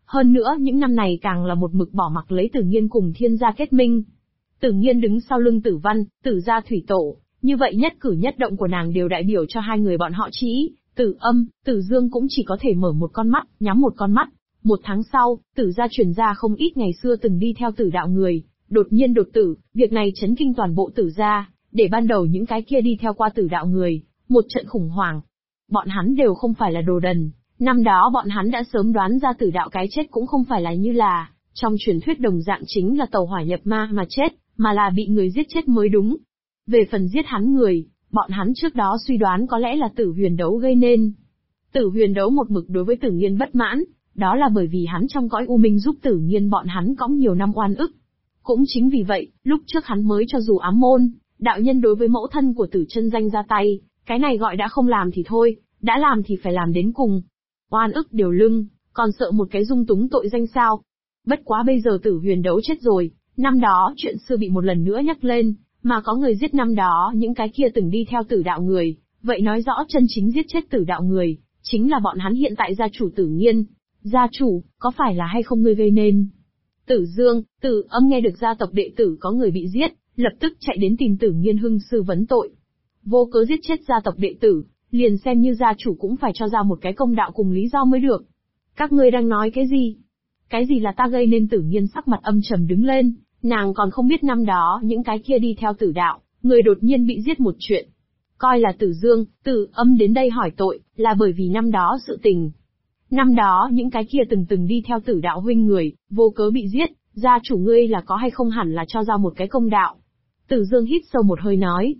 Hơn nữa những năm này càng là một mực bỏ mặc lấy Tử Nghiên cùng Thiên gia kết minh. Tử Nghiên đứng sau lưng Tử Văn, Tử gia thủy tổ, như vậy nhất cử nhất động của nàng đều đại biểu cho hai người bọn họ chỉ, Tử Âm, Tử Dương cũng chỉ có thể mở một con mắt, nhắm một con mắt. Một tháng sau, Tử gia truyền ra không ít ngày xưa từng đi theo Tử đạo người, đột nhiên đột tử, việc này chấn kinh toàn bộ Tử gia, để ban đầu những cái kia đi theo qua Tử đạo người, một trận khủng hoảng. Bọn hắn đều không phải là đồ đần, năm đó bọn hắn đã sớm đoán ra Tử đạo cái chết cũng không phải là như là trong truyền thuyết đồng dạng chính là tàu hỏa nhập ma mà chết, mà là bị người giết chết mới đúng. Về phần giết hắn người, bọn hắn trước đó suy đoán có lẽ là Tử Huyền Đấu gây nên. Tử Huyền Đấu một mực đối với Tử Nghiên bất mãn, đó là bởi vì hắn trong cõi u minh giúp Tử Nghiên bọn hắn cõng nhiều năm oan ức. Cũng chính vì vậy, lúc trước hắn mới cho dù ám môn, đạo nhân đối với mẫu thân của Tử Chân Danh ra tay, cái này gọi đã không làm thì thôi, đã làm thì phải làm đến cùng. Oan ức đều lưng, còn sợ một cái dung túng tội danh sao? Bất quá bây giờ Tử Huyền Đấu chết rồi, năm đó chuyện xưa bị một lần nữa nhắc lên, mà có người giết năm đó những cái kia từng đi theo Tử đạo người, vậy nói rõ chân chính giết chết Tử đạo người, chính là bọn hắn hiện tại gia chủ Tử Nghiên. Gia chủ, có phải là hay không ngươi gây nên? Tử Dương, Tử Âm nghe được gia tộc đệ tử có người bị giết, lập tức chạy đến tìm Tử Nghiên hưng sư vấn tội. Vô cớ giết chết gia tộc đệ tử, liền xem như gia chủ cũng phải cho ra một cái công đạo cùng lý do mới được. Các ngươi đang nói cái gì? Cái gì là ta gây nên? Tử Nghiên sắc mặt âm trầm đứng lên, nàng còn không biết năm đó những cái kia đi theo Tử đạo, người đột nhiên bị giết một chuyện. Coi là Tử Dương, Tử Âm đến đây hỏi tội, là bởi vì năm đó sự tình. Năm đó những cái kia từng đi theo Tử đạo huynh người, vô cớ bị giết, gia chủ ngươi là có hay không hẳn là cho ra một cái công đạo. Tử Dương hít sâu một hơi nói.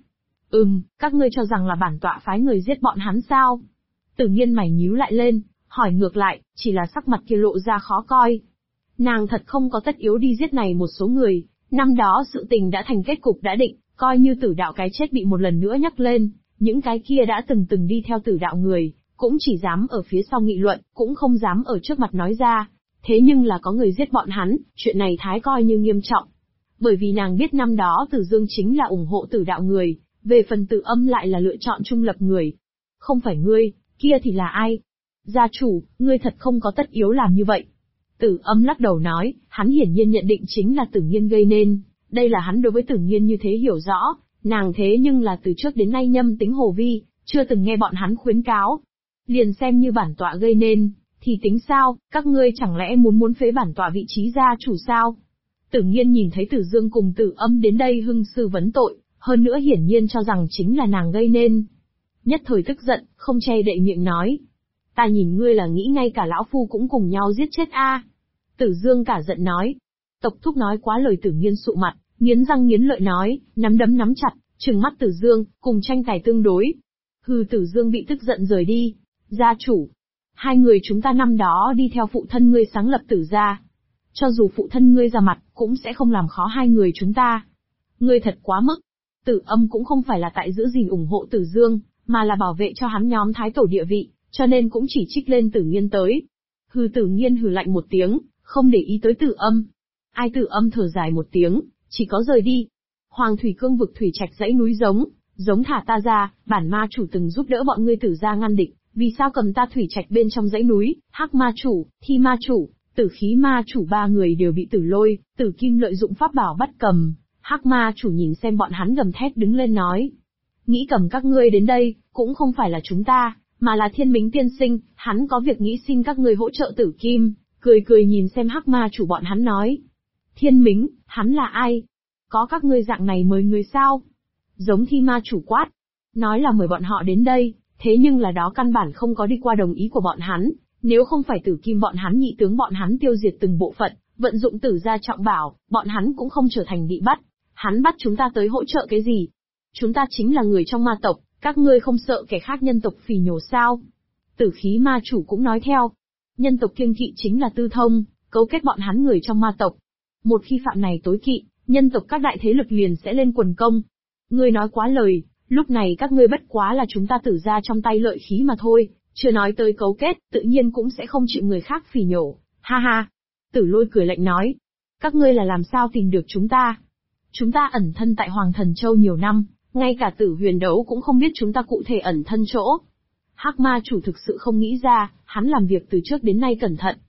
Các ngươi cho rằng là bản tọa phái người giết bọn hắn sao? Tử Nghiên mày nhíu lại lên, hỏi ngược lại, chỉ là sắc mặt kia lộ ra khó coi. Nàng thật không có tất yếu đi giết này một số người, năm đó sự tình đã thành kết cục đã định, coi như Tử đạo cái chết bị một lần nữa nhắc lên, những cái kia đã từng đi theo Tử đạo người, cũng chỉ dám ở phía sau nghị luận, cũng không dám ở trước mặt nói ra. Thế nhưng là có người giết bọn hắn, chuyện này thái coi như nghiêm trọng. Bởi vì nàng biết năm đó Tử Dương chính là ủng hộ Tử đạo người, về phần Tử Âm lại là lựa chọn trung lập người. Không phải ngươi, kia thì là ai? Gia chủ, ngươi thật không có tất yếu làm như vậy. Tử Âm lắc đầu nói, hắn hiển nhiên nhận định chính là Tử Nghiên gây nên, đây là hắn đối với Tử Nghiên như thế hiểu rõ, nàng thế nhưng là từ trước đến nay nhâm tính hồ vi, chưa từng nghe bọn hắn khuyến cáo. Liền xem như bản tọa gây nên, thì tính sao, các ngươi chẳng lẽ muốn phế bản tọa vị trí gia chủ sao? Tử Nghiên nhìn thấy Tử Dương cùng Tử Âm đến đây hưng sư vấn tội, hơn nữa hiển nhiên cho rằng chính là nàng gây nên. Nhất thời tức giận, không che đậy miệng nói. Ta nhìn ngươi là nghĩ ngay cả lão phu cũng cùng nhau giết chết a. Tử Dương cả giận nói. Tộc thúc nói quá lời. Tử Nghiên sụ mặt, nghiến răng nghiến lợi nói, nắm đấm nắm chặt, trừng mắt Tử Dương, cùng tranh tài tương đối. Hừ. Tử Dương bị tức giận rời đi. Gia chủ, hai người chúng ta năm đó đi theo phụ thân ngươi sáng lập Tử gia. Cho dù phụ thân ngươi ra mặt, cũng sẽ không làm khó hai người chúng ta. Ngươi thật quá mức. Tử Âm cũng không phải là tại giữ gìn ủng hộ Tử Dương, mà là bảo vệ cho hắn nhóm thái tổ địa vị, cho nên cũng chỉ trích lên Tử Nghiên tới. Hừ. Tử Nghiên hừ lạnh một tiếng, không để ý tới Tử Âm. Ai? Tử Âm thở dài một tiếng, chỉ có rời đi. Hoàng Thủy Cương vực thủy trạch dãy núi giống thả ta ra, bản ma chủ từng giúp đỡ bọn ngươi Tử gia ngăn địch, vì sao cầm ta thủy trạch bên trong dãy núi? Hắc ma chủ, Thi ma chủ, Tử khí ma chủ ba người đều bị Tử Lôi, Tử Kim lợi dụng pháp bảo bắt cầm. Hắc ma chủ nhìn xem bọn hắn gầm thét đứng lên nói. Nghĩ cầm các ngươi đến đây, cũng không phải là chúng ta, mà là Thiên Mính tiên sinh, hắn có việc nghĩ xin các ngươi hỗ trợ Tử Kim, cười nhìn xem Hắc ma chủ bọn hắn nói. Thiên Mính, hắn là ai? Có các ngươi dạng này mời người sao? Giống Thi ma chủ quát. Nói là mời bọn họ đến đây, thế nhưng là đó căn bản không có đi qua đồng ý của bọn hắn, nếu không phải Tử Kim bọn hắn nhị tướng bọn hắn tiêu diệt từng bộ phận, vận dụng Tử gia trọng bảo, bọn hắn cũng không trở thành bị bắt. Hắn bắt chúng ta tới hỗ trợ cái gì? Chúng ta chính là người trong ma tộc, các ngươi không sợ kẻ khác nhân tộc phỉ nhổ sao? Tử khí ma chủ cũng nói theo. Nhân tộc kiêng kỵ chính là Tư Thông, cấu kết bọn hắn người trong ma tộc. Một khi phạm này tối kỵ, nhân tộc các đại thế lực liền sẽ lên quần công. Ngươi nói quá lời, lúc này các ngươi bất quá là chúng ta Tử gia trong tay lợi khí mà thôi, chưa nói tới cấu kết, tự nhiên cũng sẽ không chịu người khác phỉ nhổ. Ha ha. Tử Lôi cười lạnh nói. Các ngươi là làm sao tìm được chúng ta? Chúng ta ẩn thân tại Hoàng Thần Châu nhiều năm, ngay cả Tử Huyền Đấu cũng không biết chúng ta cụ thể ẩn thân chỗ. Hắc ma chủ thực sự không nghĩ ra, hắn làm việc từ trước đến nay cẩn thận.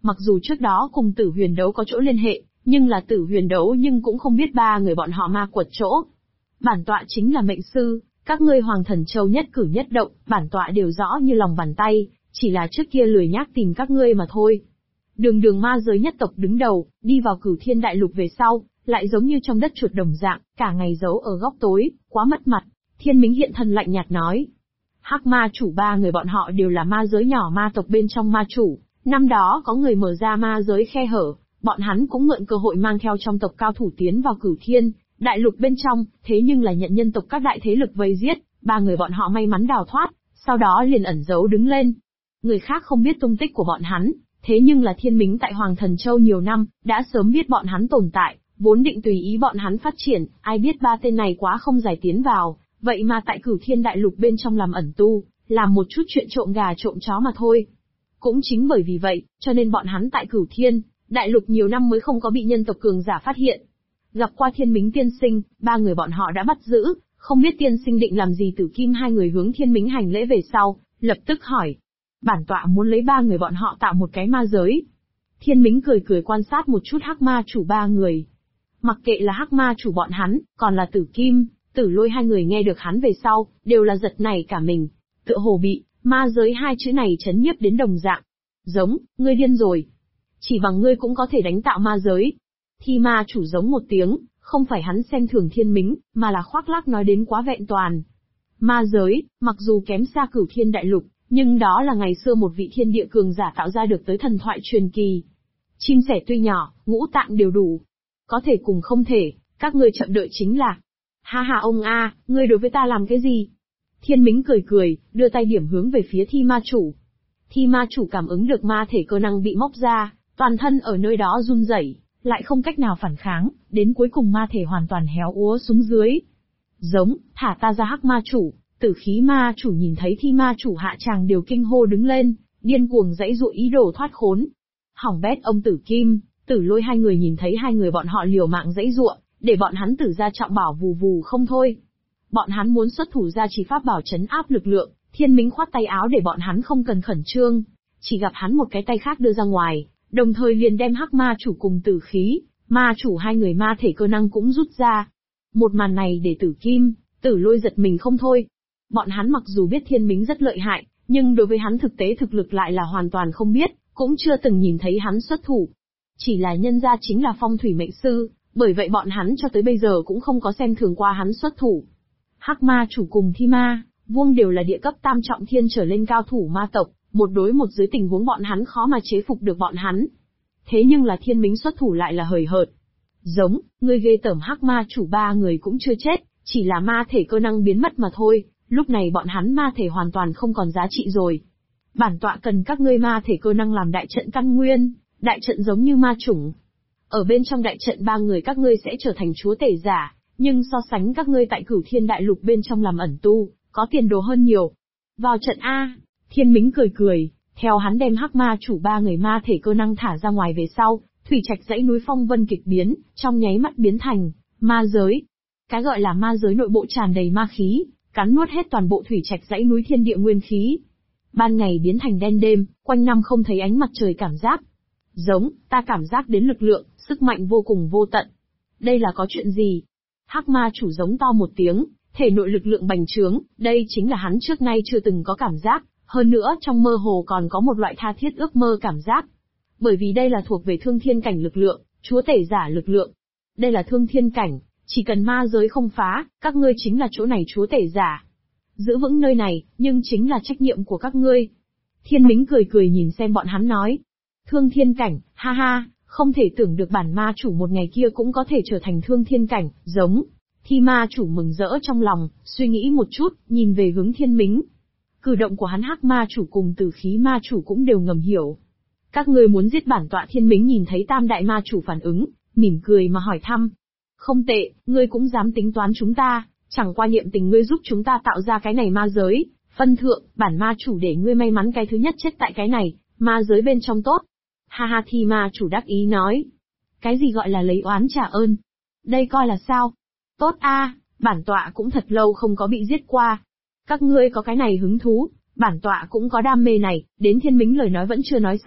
Mặc dù trước đó cùng Tử Huyền Đấu có chỗ liên hệ, nhưng là Tử Huyền Đấu nhưng cũng không biết ba người bọn họ ma quật chỗ. Bản tọa chính là mệnh sư, các ngươi Hoàng Thần Châu nhất cử nhất động, bản tọa đều rõ như lòng bàn tay, chỉ là trước kia lười nhác tìm các ngươi mà thôi. Đường đường ma giới nhất tộc đứng đầu, đi vào Cửu Thiên Đại Lục về sau, lại giống như trong đất chuột đồng dạng, cả ngày giấu ở góc tối, quá mất mặt. Thiên Mính hiện thân lạnh nhạt nói. Hắc ma chủ ba người bọn họ đều là ma giới nhỏ ma tộc bên trong ma chủ, năm đó có người mở ra ma giới khe hở, bọn hắn cũng mượn cơ hội mang theo trong tộc cao thủ tiến vào Cửu Thiên Đại Lục bên trong, thế nhưng là nhận nhân tộc các đại thế lực vây giết, ba người bọn họ may mắn đào thoát, sau đó liền ẩn giấu đứng lên. Người khác không biết tung tích của bọn hắn, thế nhưng là Thiên Mính tại Hoàng Thần Châu nhiều năm, đã sớm biết bọn hắn tồn tại, vốn định tùy ý bọn hắn phát triển, ai biết ba tên này quá không giải tiến vào, vậy mà tại Cửu Thiên Đại Lục bên trong làm ẩn tu, làm một chút chuyện trộm gà trộm chó mà thôi. Cũng chính bởi vì vậy, cho nên bọn hắn tại Cửu Thiên Đại Lục nhiều năm mới không có bị nhân tộc cường giả phát hiện. Gặp qua Thiên Mính tiên sinh, ba người bọn họ đã bắt giữ, không biết tiên sinh định làm gì. Tử Kim hai người hướng Thiên Mính hành lễ về sau, lập tức hỏi. Bản tọa muốn lấy ba người bọn họ tạo một cái ma giới. Thiên Mính cười cười quan sát một chút hắc ma chủ ba người. Mặc kệ là hắc ma chủ bọn hắn, còn là Tử Kim, Tử Lôi hai người nghe được hắn về sau, đều là giật nảy cả mình. Tựa hồ bị ma giới hai chữ này chấn nhiếp đến đồng dạng. Giống, ngươi điên rồi. Chỉ bằng ngươi cũng có thể đánh tạo ma giới. Thi ma chủ giống một tiếng, không phải hắn xem thường Thiên Mính, mà là khoác lác nói đến quá vẹn toàn. Ma giới, mặc dù kém xa Cửu Thiên Đại Lục, nhưng đó là ngày xưa một vị thiên địa cường giả tạo ra được tới thần thoại truyền kỳ. Chim sẻ tuy nhỏ, ngũ tạng đều đủ. Có thể cùng không thể, các ngươi chậm đợi chính là. Ha ha ông a, ngươi đối với ta làm cái gì? Thiên Mính cười cười, đưa tay điểm hướng về phía thi ma chủ. Thi ma chủ cảm ứng được ma thể cơ năng bị móc ra, toàn thân ở nơi đó run rẩy, lại không cách nào phản kháng, đến cuối cùng ma thể hoàn toàn héo úa xuống dưới. Giống, thả ta ra hắc ma chủ. Tử khí ma chủ nhìn thấy thi ma chủ hạ tràng đều kinh hô đứng lên, điên cuồng dãy dụa ý đồ thoát khốn. Hỏng bét ông Tử Kim, Tử Lôi hai người nhìn thấy hai người bọn họ liều mạng dãy dụa, để bọn hắn tử ra trọng bảo vù vù không thôi. Bọn hắn muốn xuất thủ ra chỉ pháp bảo trấn áp lực lượng, Thiên Mính khoát tay áo để bọn hắn không cần khẩn trương, chỉ gặp hắn một cái tay khác đưa ra ngoài, đồng thời liền đem hắc ma chủ cùng Tử khí ma chủ hai người ma thể cơ năng cũng rút ra. Một màn này để Tử Kim, Tử Lôi giật mình không thôi. Bọn hắn mặc dù biết Thiên Mính rất lợi hại, nhưng đối với hắn thực tế thực lực lại là hoàn toàn không biết, cũng chưa từng nhìn thấy hắn xuất thủ. Chỉ là nhân gia chính là phong thủy mệnh sư, bởi vậy bọn hắn cho tới bây giờ cũng không có xem thường qua hắn xuất thủ. Hắc ma chủ cùng thi ma, vuông đều là địa cấp tam trọng thiên trở lên cao thủ ma tộc, một đối một dưới tình huống bọn hắn khó mà chế phục được bọn hắn. Thế nhưng là Thiên Mính xuất thủ lại là hời hợt. Giống, ngươi ghê tởm hắc ma chủ ba người cũng chưa chết, chỉ là ma thể cơ năng biến mất mà thôi. Lúc này bọn hắn ma thể hoàn toàn không còn giá trị rồi. Bản tọa cần các ngươi ma thể cơ năng làm đại trận căn nguyên, đại trận giống như ma chủng. Ở bên trong đại trận ba người các ngươi sẽ trở thành chúa tể giả, nhưng so sánh các ngươi tại Cửu Thiên Đại Lục bên trong làm ẩn tu, có tiền đồ hơn nhiều. Vào trận A, Thiên Mính cười cười, theo hắn đem hắc ma chủ ba người ma thể cơ năng thả ra ngoài về sau, thủy trạch dãy núi phong vân kịch biến, trong nháy mắt biến thành ma giới. Cái gọi là ma giới nội bộ tràn đầy ma khí, cắn nuốt hết toàn bộ thủy trạch dãy núi thiên địa nguyên khí. Ban ngày biến thành đen đêm, quanh năm không thấy ánh mặt trời cảm giác. Giống, ta cảm giác đến lực lượng, sức mạnh vô cùng vô tận. Đây là có chuyện gì? Hắc ma chủ giống to một tiếng, thể nội lực lượng bành trướng, đây chính là hắn trước nay chưa từng có cảm giác, hơn nữa trong mơ hồ còn có một loại tha thiết ước mơ cảm giác. Bởi vì đây là thuộc về thương thiên cảnh lực lượng, chúa tể giả lực lượng. Đây là thương thiên cảnh, chỉ cần ma giới không phá, các ngươi chính là chỗ này chúa tể giả. Giữ vững nơi này, nhưng chính là trách nhiệm của các ngươi. Thiên Mính cười cười nhìn xem bọn hắn nói. Thương thiên cảnh, ha ha, không thể tưởng được bản ma chủ một ngày kia cũng có thể trở thành thương thiên cảnh, giống. Thi ma chủ mừng rỡ trong lòng, suy nghĩ một chút, nhìn về hướng Thiên Mính. Cử động của hắn hắc ma chủ cùng Tử khí ma chủ cũng đều ngầm hiểu. Các ngươi muốn giết bản tọa? Thiên Mính nhìn thấy tam đại ma chủ phản ứng, mỉm cười mà hỏi thăm. Không tệ, ngươi cũng dám tính toán chúng ta, chẳng qua niệm tình ngươi giúp chúng ta tạo ra cái này ma giới, phân thượng, bản ma chủ để ngươi may mắn cái thứ nhất chết tại cái này, ma giới bên trong tốt. Ha ha, thi ma chủ đắc ý nói. Cái gì gọi là lấy oán trả ơn? Đây coi là sao? Tốt a, bản tọa cũng thật lâu không có bị giết qua. Các ngươi có cái này hứng thú, bản tọa cũng có đam mê này. Đến Thiên Mính lời nói vẫn chưa nói xong,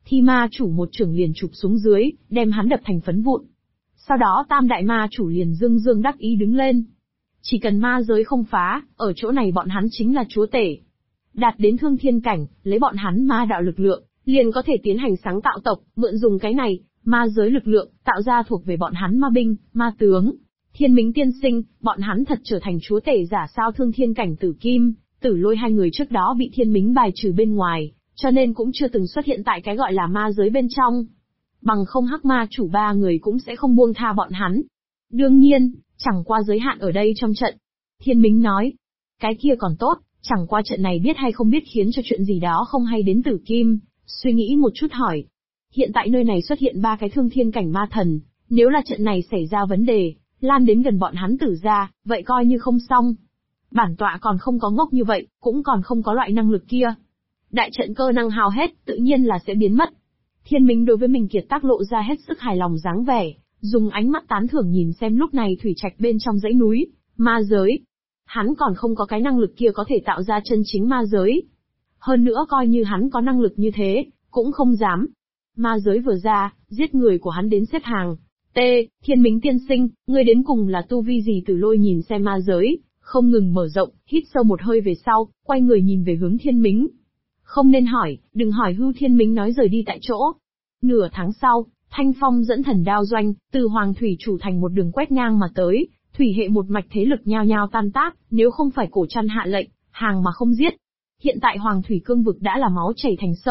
Thi ma chủ một chưởng liền chụp xuống dưới, đem hắn đập thành phấn vụn. Sau đó tam đại ma chủ liền dương dương đắc ý đứng lên. Chỉ cần ma giới không phá, ở chỗ này bọn hắn chính là chúa tể. Đạt đến thương thiên cảnh, lấy bọn hắn ma đạo lực lượng, liền có thể tiến hành sáng tạo tộc, mượn dùng cái này, ma giới lực lượng, tạo ra thuộc về bọn hắn ma binh, ma tướng. Thiên Mính tiên sinh, bọn hắn thật trở thành chúa tể giả sao? Thương thiên cảnh Tử Kim, Tử Lôi hai người trước đó bị Thiên Mính bài trừ bên ngoài, cho nên cũng chưa từng xuất hiện tại cái gọi là ma giới bên trong. Bằng không hắc ma chủ ba người cũng sẽ không buông tha bọn hắn. Đương nhiên, chẳng qua giới hạn ở đây trong trận. Thiên Mính nói, cái kia còn tốt, chẳng qua trận này biết hay không biết khiến cho chuyện gì đó không hay đến Tử Kim, suy nghĩ một chút hỏi. Hiện tại nơi này xuất hiện 3 cái thương thiên cảnh ma thần, nếu là trận này xảy ra vấn đề, lan đến gần bọn hắn Tử gia, vậy coi như không xong. Bản tọa còn không có ngốc như vậy, cũng còn không có loại năng lực kia. Đại trận cơ năng hao hết, tự nhiên là sẽ biến mất. Thiên Mính đối với mình kiệt tác lộ ra hết sức hài lòng dáng vẻ, dùng ánh mắt tán thưởng nhìn xem lúc này thủy trạch bên trong dãy núi, ma giới. Hắn còn không có cái năng lực kia có thể tạo ra chân chính ma giới. Hơn nữa coi như hắn có năng lực như thế, cũng không dám. Ma giới vừa ra, giết người của hắn đến xếp hàng. Thiên Mính tiên sinh, ngươi đến cùng là tu vi gì? Tử Lôi nhìn xem ma giới, không ngừng mở rộng, hít sâu một hơi về sau, quay người nhìn về hướng Thiên Mính. Không nên hỏi, đừng hỏi hưu. Thiên Mính nói rời đi tại chỗ. Nửa tháng sau, Thanh Phong dẫn thần đao doanh, từ Hoàng Thủy chủ thành một đường quét ngang mà tới, thủy hệ một mạch thế lực nhao nhao tan tác, nếu không phải Cổ Trăn hạ lệnh, hàng mà không giết. Hiện tại Hoàng Thủy cương vực đã là máu chảy thành sông.